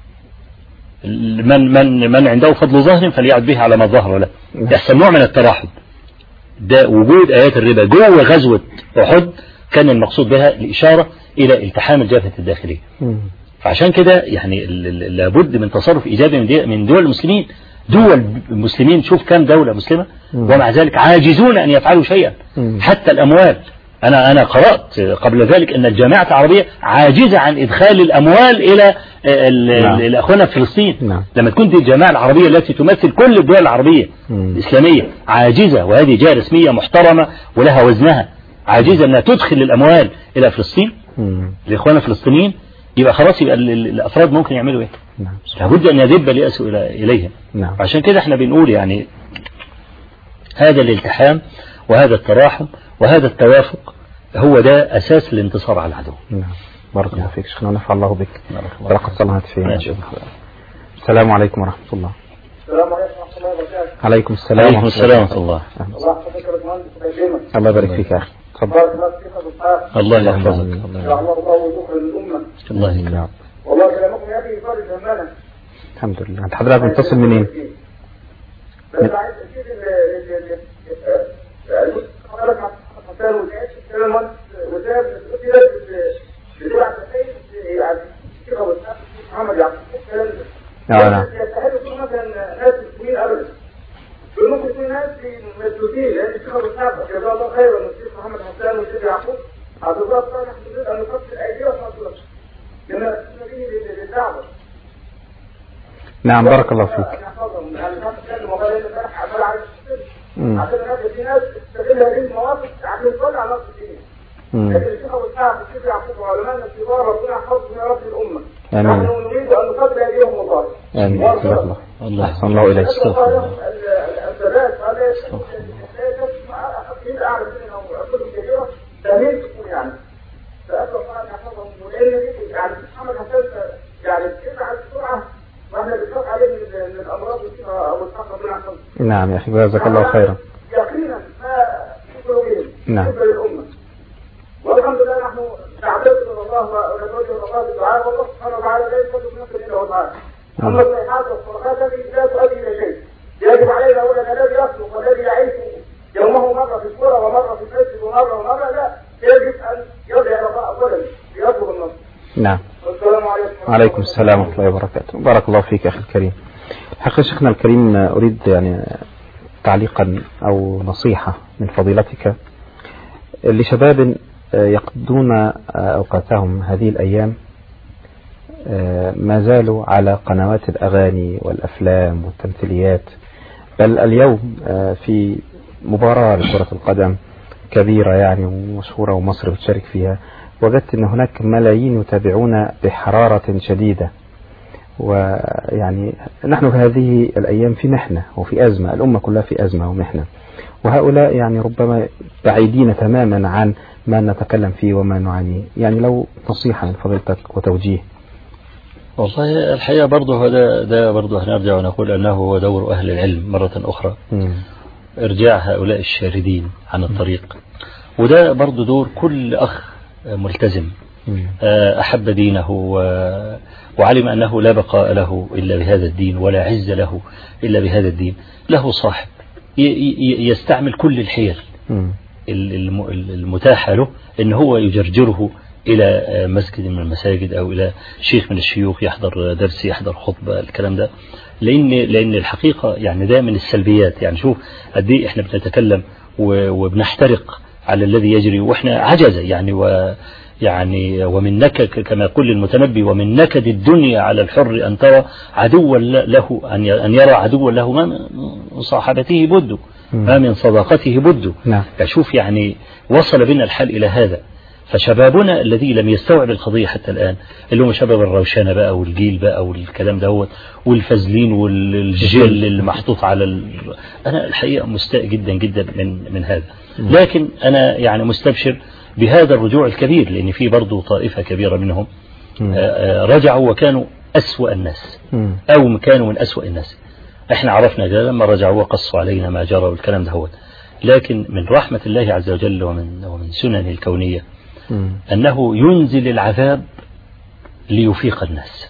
[SPEAKER 3] من عنده فضل ظهر فليعد به على ما ظهر له. يحصل نوع من التراحم. ده وجود آيات الربا جوه غزوة أحد كان المقصود بها الإشارة إلى التحام الجبهة الداخلية. فعشان كده يعني لابد من تصرف إيجابي من دول المسلمين. دول المسلمين شوف كم دولة مسلمة ومع ذلك عاجزون أن يفعلوا شيئا. حتى الأموال، أنا قرأت قبل ذلك أن الجامعة العربية عاجزة عن إدخال الأموال إلى الأخوان في فلسطين. لما تكون دي الجامعة العربية التي تمثل كل الدول العربية الإسلامية عاجزة، وهذه جهة رسمية محترمة ولها وزنها، عاجزة أنها تدخل الأموال إلى فلسطين الإخوان الفلسطينيين، يبقى خلاص يبقى الأفراد ممكن يعملوا إيه؟ لابد أن يذب اليأس إليهم. عشان كده احنا بنقول يعني هذا الالتحام وهذا التراحم وهذا التوافق هو ده أساس الانتصار على العدو.
[SPEAKER 2] بارك الله فيك شيخنا ونفع الله بك. بركة صلاة فينا. السلام عليكم ورحمة الله.
[SPEAKER 4] السلام عليكم ورحمة الله وبركاته.
[SPEAKER 2] عليكم السلام
[SPEAKER 3] ورحمة الله.
[SPEAKER 2] الله يبارك فيك يا أخي.
[SPEAKER 3] الله يحفظك. الله يحفظك. الله يكرمك.
[SPEAKER 4] والله كلامكم يا أخي يفرج همنا.
[SPEAKER 2] الحمد لله. أنت حضرتك متصل منين؟
[SPEAKER 4] نعم. يستحقوا مثلا ناس مسلمين ابدا. ممكن يكون ناس مسلوكين لان الشيخ ابو اسحاق جزاه الله خيرا والشيخ محمد حسان والشيخ يعقوب عبد الله صالح نريد ان نقصر ايديهم مصدر لما نستفيد للدعوه.
[SPEAKER 2] نعم بارك الله فيك.
[SPEAKER 4] عشان في ناس تستغل هذه المواقف عشان يطلع على نص الدين. لكن الشيخ ابو اسحاق والشيخ يعقوب وعلمائنا الكبار ربنا يحفظهم يا رب الامه.
[SPEAKER 2] آمين.
[SPEAKER 4] نحن نريد ان نقدر ايديهم والله.
[SPEAKER 2] آمين. الله. الله أحسن الله إليك.
[SPEAKER 4] الثبات هذا أكيد أعرف أنه أكثر كثيرة تميل تكون يعني فأسأل الله أن يحفظهم ولأن يعني محمد حسن يعني كيف على السرعة وإحنا بنخاف عليه من الأمراض
[SPEAKER 7] مستقبل بنا.
[SPEAKER 2] نعم يا أخي جزاك الله خيرا.
[SPEAKER 7] يقينا ما في قلوبهم
[SPEAKER 2] نعم.
[SPEAKER 7] بالنسبة للأمة. والحمد لله نحن نعتذر من الله ونتوجه من الله بالدعاء، والله سبحانه وتعالى لا يكلف نفسا إلا وسعها. أما الصيحات والصرخات هذه لا تؤدي إلى شيء. يجب علينا أولا الذي يصدق والذي يعيش يومه مرة في الصورة ومرة في المسجد ومرة لا، يجب أن يرجع إلى الله أولا ليطلب النصر.
[SPEAKER 2] نعم.
[SPEAKER 7] والسلام عليكم.
[SPEAKER 2] وعليكم السلام ورحمة الله وبركاته. بارك الله فيك أخي الكريم. حقيقة شيخنا الكريم أريد يعني تعليقا أو نصيحة من فضيلتك لشباب يقضون أوقاتهم هذه الأيام ما زالوا على قنوات الأغاني والأفلام والتمثيليات، بل اليوم في مباراة لكرة القدم كبيرة يعني ومشهورة ومصر بتشارك فيها، وجدت أن هناك ملايين يتابعون بحرارة شديدة، ويعني نحن في هذه الأيام في محنة وفي أزمة، الأمة كلها في أزمة ومحنة، وهؤلاء يعني ربما بعيدين تماما عن ما نتكلم فيه وما نعانيه. يعني لو نصيحة من فضيلتك وتوجيه.
[SPEAKER 3] والله الحقيقة برضه ده برضه هنرجع ونقول أنه هو دور أهل العلم مرة أخرى إرجاع هؤلاء الشاردين عن الطريق، وده برضه دور كل أخ ملتزم أحب دينه وعلم أنه لا بقاء له إلا بهذا الدين ولا عز له إلا بهذا الدين، له صاحب يستعمل كل الحيل المتاحة له إن هو يجرجره إلى مسجد من المساجد أو إلى شيخ من الشيوخ يحضر درس يحضر خطبة الكلام ده، لأن الحقيقة يعني ده من السلبيات. يعني شوف قد إيه إحنا بنتكلم وبنحترق على الذي يجري وإحنا عجزة يعني ومن نكد كما يقول المتنبي ومن نكد الدنيا على الحر أن ترى عدوا له أن يرى عدوا له ما من صاحبته بد ما من صداقته بد. شوف يعني وصل بنا الحال إلى هذا. فشبابنا الذي لم يستوعب القضية حتى الآن اللي هم شباب الروشنة بقى والجيل بقى والكلام دوت والفازلين والجل المحطوط على أنا الحقيقة مستاء جدا جدا من هذا، لكن أنا يعني مستبشر بهذا الرجوع الكبير، لأن في برضو طائفة كبيرة منهم رجعوا وكانوا أسوأ الناس أو كانوا من أسوأ الناس. احنا عرفنا ده لما رجعوا وقصوا علينا ما جرى والكلام دهوت، لكن من رحمة الله عز وجل ومن سننه الكونية أنه ينزل العذاب ليفيق الناس.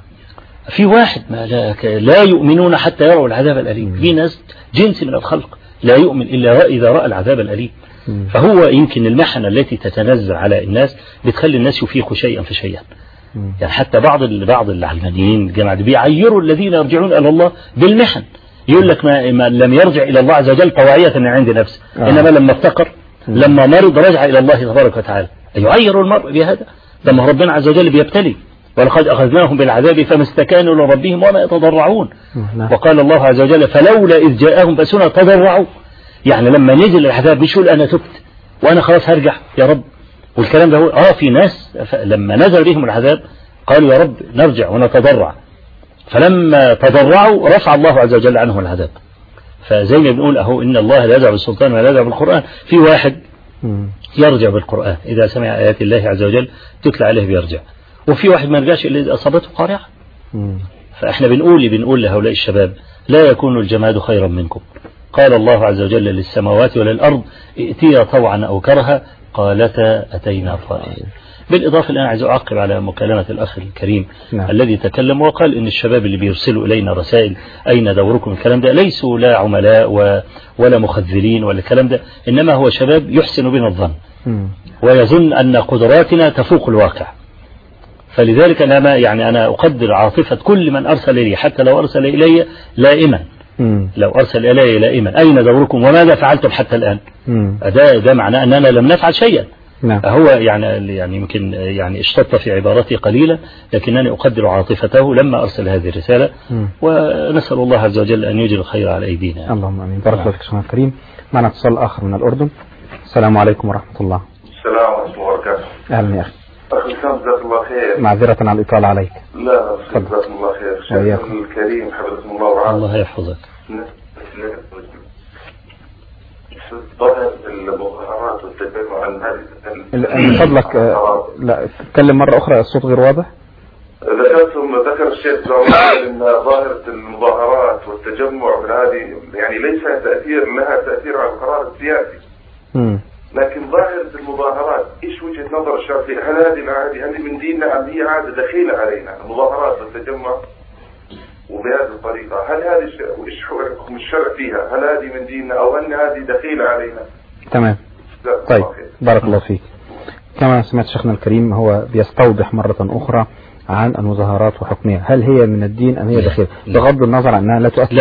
[SPEAKER 3] في واحد ما لا يؤمنون حتى يروا العذاب الأليم، في ناس جنس من الخلق لا يؤمن إلا إذا رأى العذاب الأليم. فهو يمكن المحنة التي تتنزل على الناس بتخلي الناس يفيقوا شيئا فشيئا. يعني حتى بعض العلمانيين الجماعة بيعيروا الذين يرجعون إلى الله بالمحن، يقول لك ما لم يرجع إلى الله عز وجل طواعية من عند نفسه، إنما لما افتقر لما مرض رجع إلى الله تبارك وتعالى. يعير المرء بهذا لما ربنا عز وجل بيبتلي، ولقد أخذناهم بالعذاب فما استكانوا لربهم وما يتضرعون. وقال الله عز وجل فلولا إذ جاءهم بأسنا تضرعوا، يعني لما نزل العذاب مش يقول أنا تبت وأنا خلاص هرجع يا رب والكلام ده. في ناس لما نزل بهم العذاب قالوا يا رب نرجع ونتضرع، فلما تضرعوا رفع الله عز وجل عنهم العذاب. فزي ما بنقول أهو إن الله لا يرجع بالسلطان ولا يرجع بالقرآن. في واحد يرجع بالقرآن إذا سمع آيات الله عز وجل تتلى عليه بيرجع، وفي واحد ما يرجعش إلا إذا أصابته قارعة. فإحنا بنقول لهؤلاء الشباب لا يكون الجماد خيرا منكم. قال الله عز وجل للسماوات وللأرض ائتيا طوعا أو كرها قالتا أتينا طائعين. بالإضافة الآن عايز أعقب على مكالمة الأخ الكريم الذي تكلم وقال إن الشباب اللي بيرسلوا إلينا رسائل أين دوركم الكلام ده ليسوا لا عملاء ولا مخذلين ولا الكلام ده، إنما هو شباب يحسن بنا الظن ويظن أن قدراتنا تفوق الواقع. فلذلك أنا أقدر عاطفة كل من أرسل لي حتى لو أرسل إلي لائما أين دوركم وماذا فعلتم حتى الآن. ده معناه أننا لم نفعل شيئا. هو يعني يمكن يعني اشتط في عبارتي قليلا، لكنني أقدر عاطفته لما أرسل هذه الرسالة، ونسأل الله عز وجل أن يجري الخير على أيدينا.
[SPEAKER 2] اللهم آمين. بارك الله فيك شيخنا الكريم. معنا اتصال آخر من الأردن. السلام عليكم ورحمة الله.
[SPEAKER 8] السلام ورحمة الله وبركاته.
[SPEAKER 2] أهلا يا أخي.
[SPEAKER 8] أخي الكريم جزاك الله خير.
[SPEAKER 2] معذرة على الإطالة عليك.
[SPEAKER 8] لا جزاكم الله خير. شيخنا الكريم حفظكم الله ورعاكم.
[SPEAKER 3] الله يحفظك.
[SPEAKER 8] المظاهرات والتجمع عن هذه
[SPEAKER 2] من فضلك لا تتكلم مرة أخرى، الصوت غير واضح.
[SPEAKER 8] ذكر الشيخ زعوان أن ظاهرة المظاهرات والتجمع هذه يعني ليس لها تأثير على القرار السياسي. لكن ظاهرة المظاهرات إيش وجهة نظر الشرع فيها؟ هل هذه العادة هل من ديننا أم هي عادة دخيلة علينا المظاهرات والتجمع وبهذه الطريقة؟ هل هذه وإيش حكم الشرع فيها؟ هل هذه من ديننا أو أن هذه دخيلة علينا؟
[SPEAKER 2] تمام. طيب بارك الله فيك. كما سمعت شيخنا الكريم هو بيستوضح مرة أخرى عن المظاهرات وحكمها، هل هي من الدين أم هي دخيلة؟ بغض النظر عنها لا تؤثر.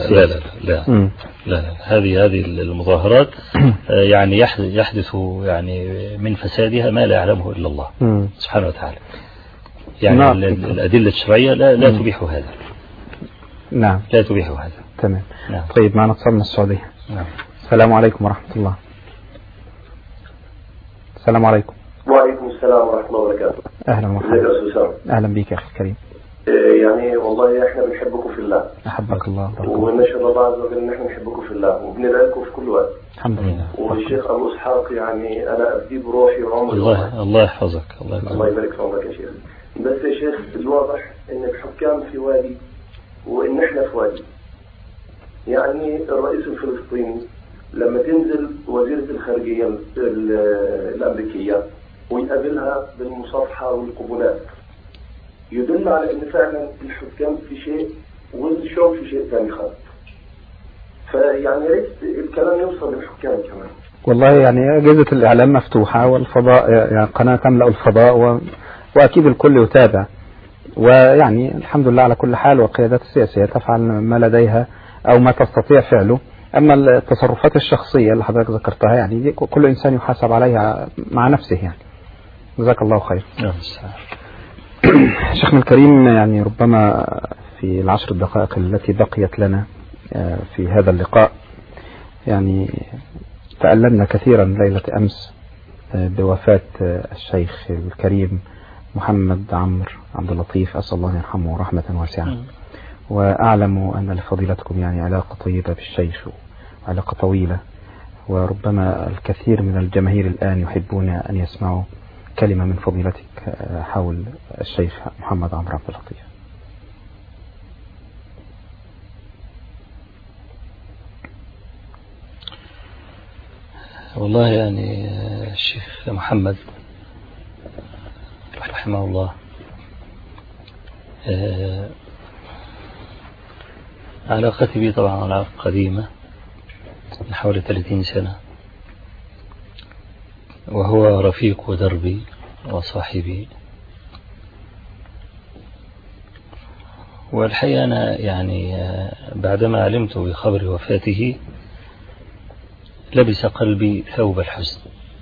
[SPEAKER 3] لا هذه هذه المظاهرات يعني يحدث يعني من فسادها ما لا يعلمه إلا الله سبحانه وتعالى. يعني الأدلة الشرعية لا تبيح هذا.
[SPEAKER 2] نعم
[SPEAKER 3] لا تبيح هذا.
[SPEAKER 2] تمام.
[SPEAKER 3] نعم.
[SPEAKER 2] طيب معنا اتصال من السعودية.
[SPEAKER 3] نعم.
[SPEAKER 2] السلام عليكم ورحمة الله. السلام عليكم.
[SPEAKER 9] وعليكم السلام ورحمة الله وبركاته.
[SPEAKER 2] أهلا وسهلا. أهلا بك يا أخي الكريم.
[SPEAKER 9] يعني والله احنا بنحبكم في الله.
[SPEAKER 2] أحبك الله.
[SPEAKER 9] ونشهد الله عز وجل ان احنا بنحبكم في الله وبندعي لكم في كل وقت.
[SPEAKER 2] الحمد لله.
[SPEAKER 9] والشيخ أبو إسحاق يعني أنا أبدي بروحي وعمري.
[SPEAKER 3] الله يحفظك.
[SPEAKER 9] الله يبارك في عمرك يا شيخ. بس يا شيخ الواضح ان الحكام في وادي وان احنا في وادي. يعني الرئيس الفلسطيني لما تنزل وزيرة الخارجية الأمريكية ويقابلها بالمصافحة والقبولات يدل على ان فعلا الحكام في شيء والشعب في شيء ثاني خالص. فيعني ريت الكلام يوصل للحكام كمان.
[SPEAKER 2] والله يعني أجهزة الإعلام مفتوحة والفضاء يعني قناة تملأ الفضاء وأكيد الكل يتابع، ويعني الحمد لله على كل حال. والقيادات السياسية تفعل ما لديها أو ما تستطيع فعله. أما التصرفات الشخصية اللي حضرتك ذكرتها يعني دي كل إنسان يحاسب عليها مع نفسه يعني. جزاك الله خير. شيخنا الكريم، يعني ربما في العشر الدقائق التي بقيت لنا في هذا اللقاء يعني تألمنا كثيرا ليلة أمس بوفاة الشيخ الكريم محمد عمرو عبد اللطيف، أسأل الله يرحمه رحمة واسعة. وأعلم أن لفضيلتكم يعني علاقة طيبة بالشيخ وعلاقة طويلة، وربما الكثير من الجماهير الآن يحبون أن يسمعوا كلمة من فضيلتك حول الشيخ محمد عمرو عبد اللطيف.
[SPEAKER 3] والله يعني الشيخ محمد رحمه الله علاقتي به طبعا علاقة قديمة من حوالي 30 سنة، وهو رفيق ودربي وصاحبي. والحقيقة أنا يعني بعدما علمت بخبر وفاته لبس قلبي ثوب الحزن،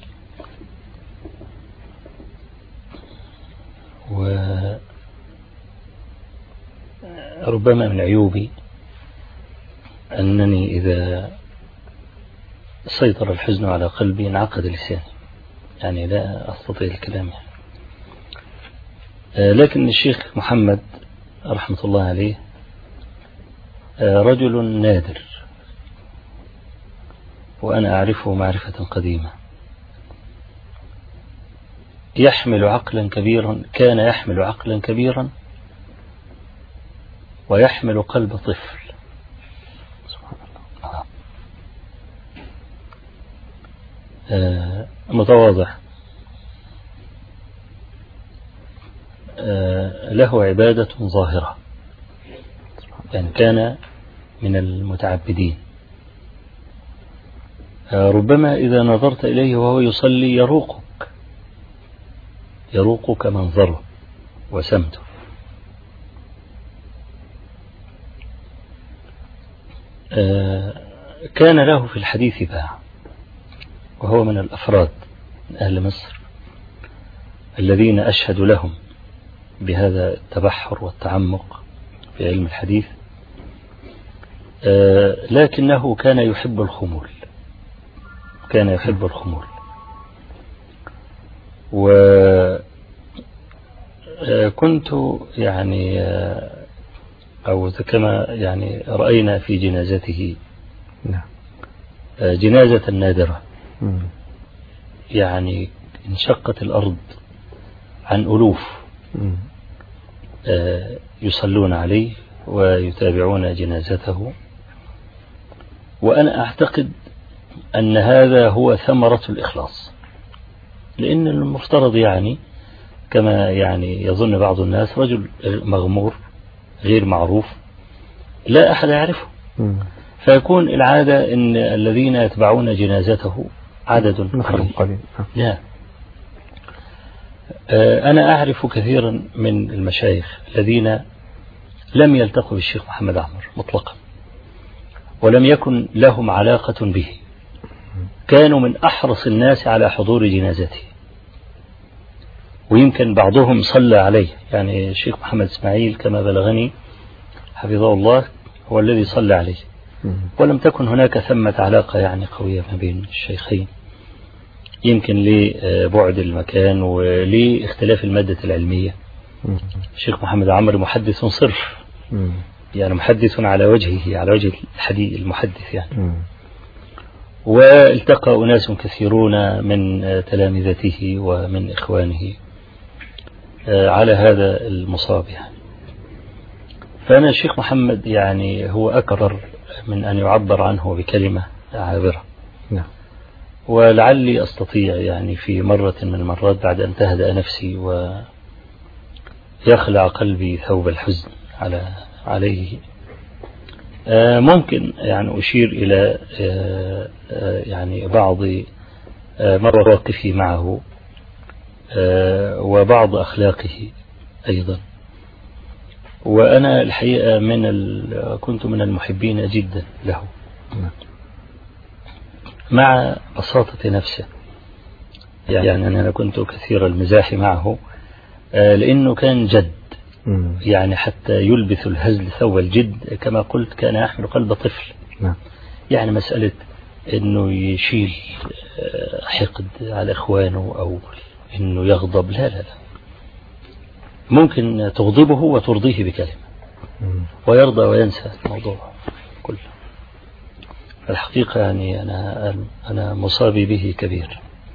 [SPEAKER 3] وربما من عيوبي أنني إذا سيطر الحزن على قلبي انعقد لساني، يعني لا أستطيع الكلام يعني. لكن الشيخ محمد رحمة الله عليه رجل نادر، وأنا أعرفه معرفة قديمة. يحمل عقلا كبيرا، كان يحمل عقلا كبيرا ويحمل قلب طفل. متواضع، له عبادة ظاهرة، يعني كان من المتعبدين. ربما إذا نظرت إليه وهو يصلي يروقك منظره وسمته. كان له في الحديث باع، وهو من الأفراد من أهل مصر الذين أشهد لهم بهذا التبحر والتعمق في علم الحديث. لكنه كان يحب الخمول، وكنت يعني أو كما يعني رأينا في جنازته جنازة نادرة، يعني انشقت الأرض عن ألوف يصلون عليه ويتابعون جنازته. وأنا أعتقد أن هذا هو ثمرة الإخلاص، لأن المفترض يعني كما يعني يظن بعض الناس رجل مغمور غير معروف لا أحد يعرفه، فيكون العادة أن الذين يتبعون جنازته عدد قليل. لا، أنا أعرف كثيرا من المشايخ الذين لم يلتقوا بالشيخ محمد عمر مطلقا ولم يكن لهم علاقة به، كانوا من أحرص الناس على حضور جنازته، ويمكن بعضهم صلى عليه. يعني الشيخ محمد إسماعيل كما بلغني حفظه الله هو الذي صلى عليه، ولم تكن هناك ثمة علاقة يعني قوية ما بين الشيخين، يمكن لبعد المكان ولاختلاف المادة العلمية. الشيخ محمد عمر محدث صرف، يعني محدث على وجهه، على وجه الحديث المحدث يعني. والتقى أناس كثيرون من تلامذته ومن إخوانه على هذا المصاب يعني. فأنا الشيخ محمد يعني هو أكرر من أن يعبر عنه بكلمة عابرة. ولعلي أستطيع يعني في مرة من المرات بعد أن تهدأ نفسي ويخلع قلبي ثوب الحزن عليه ممكن يعني أشير إلى يعني بعض مواقفي معه وبعض أخلاقه أيضا. وأنا الحقيقة كنت من المحبين جدا له مع بساطة نفسه. يعني أنا كنت كثير المزاح معه لأنه كان جد، يعني حتى يلبث الهزل ثوب الجد كما قلت كان يحمل قلب طفل. يعني مسألة أنه يشيل حقد على إخوانه أو أنه يغضب، لا لا لا، ممكن تغضبه وترضيه بكلمة ويرضى وينسى الموضوع كله. الحقيقة يعني أنا مصابي به كبير،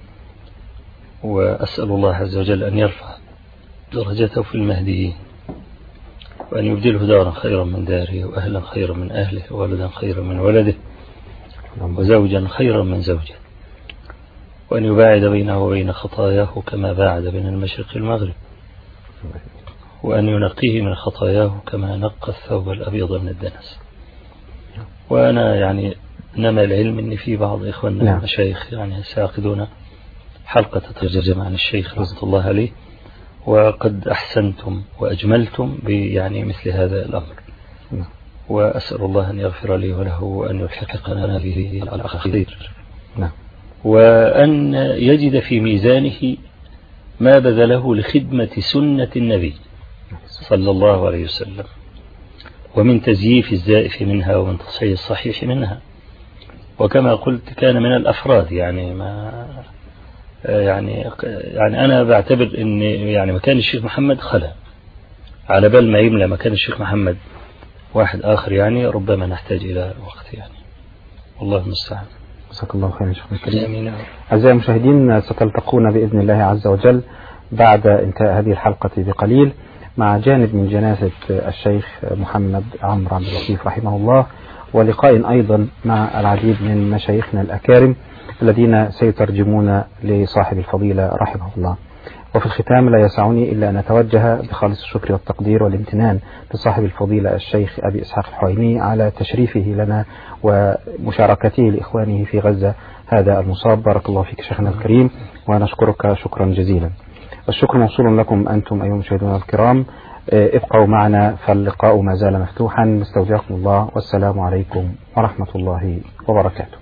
[SPEAKER 3] وأسأل الله عز وجل أن يرفع درجته في المهديين، وأن يبدله دارا خيرا من داره، وأهلا خيرا من أهله، وولدا خيرا من ولده، وزوجا خيرا من زوجه، وأن يباعد بينه وبين خطاياه كما باعد بين المشرق والمغرب، وأن ينقيه من خطاياه كما نقى الثوب الأبيض من الدنس. وأنا يعني نما العلم أن في بعض إخواننا المشايخ يعني ساقدون حلقة ترجمة عن الشيخ رضي الله عليه، وقد أحسنتم وأجملتم يعني مثل هذا الأمر. وأسأل الله أن يغفر لي وله وأن يلحقنا به على خير، وأن يجد في ميزانه ما بذله لخدمة سنة النبي صلى الله عليه وسلم، ومن تزييف الزائف منها ومن تصحيح الصحيح منها. وكما قلت كان من الأفراد يعني ما يعني أنا بعتبر أن يعني مكان الشيخ محمد خلا، على بال ما يملأ مكان الشيخ محمد واحد آخر يعني ربما نحتاج إلى وقت يعني، والله المستعان.
[SPEAKER 2] جزاك الله خيرا شيخنا الكريم. أعزائي المشاهدين، ستلتقون بإذن الله عز وجل بعد انتهاء هذه الحلقة بقليل مع جانب من جنازة الشيخ محمد عمرو عبد اللطيف رحمه الله، ولقاء أيضا مع العديد من مشايخنا الأكارم الذين سيترجمون لصاحب الفضيلة رحمه الله. وفي الختام لا يسعني إلا أن أتوجه بخالص الشكر والتقدير والامتنان لصاحب الفضيلة الشيخ أبي إسحاق الحويني على تشريفه لنا ومشاركته لإخوانه في غزة هذا المصاب. بارك الله فيك شيخنا الكريم، ونشكرك شكرا جزيلا. الشكر موصول لكم أنتم أيها المشاهدون الكرام. ابقوا معنا فاللقاء ما زال مفتوحا. نستودعكم الله، والسلام عليكم ورحمة الله وبركاته.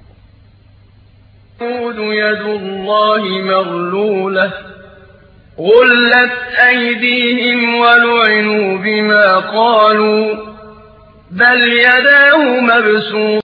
[SPEAKER 1] يد الله مغلولة غلت أيديهم ولعنوا بما قالوا بل يداه مبسوطة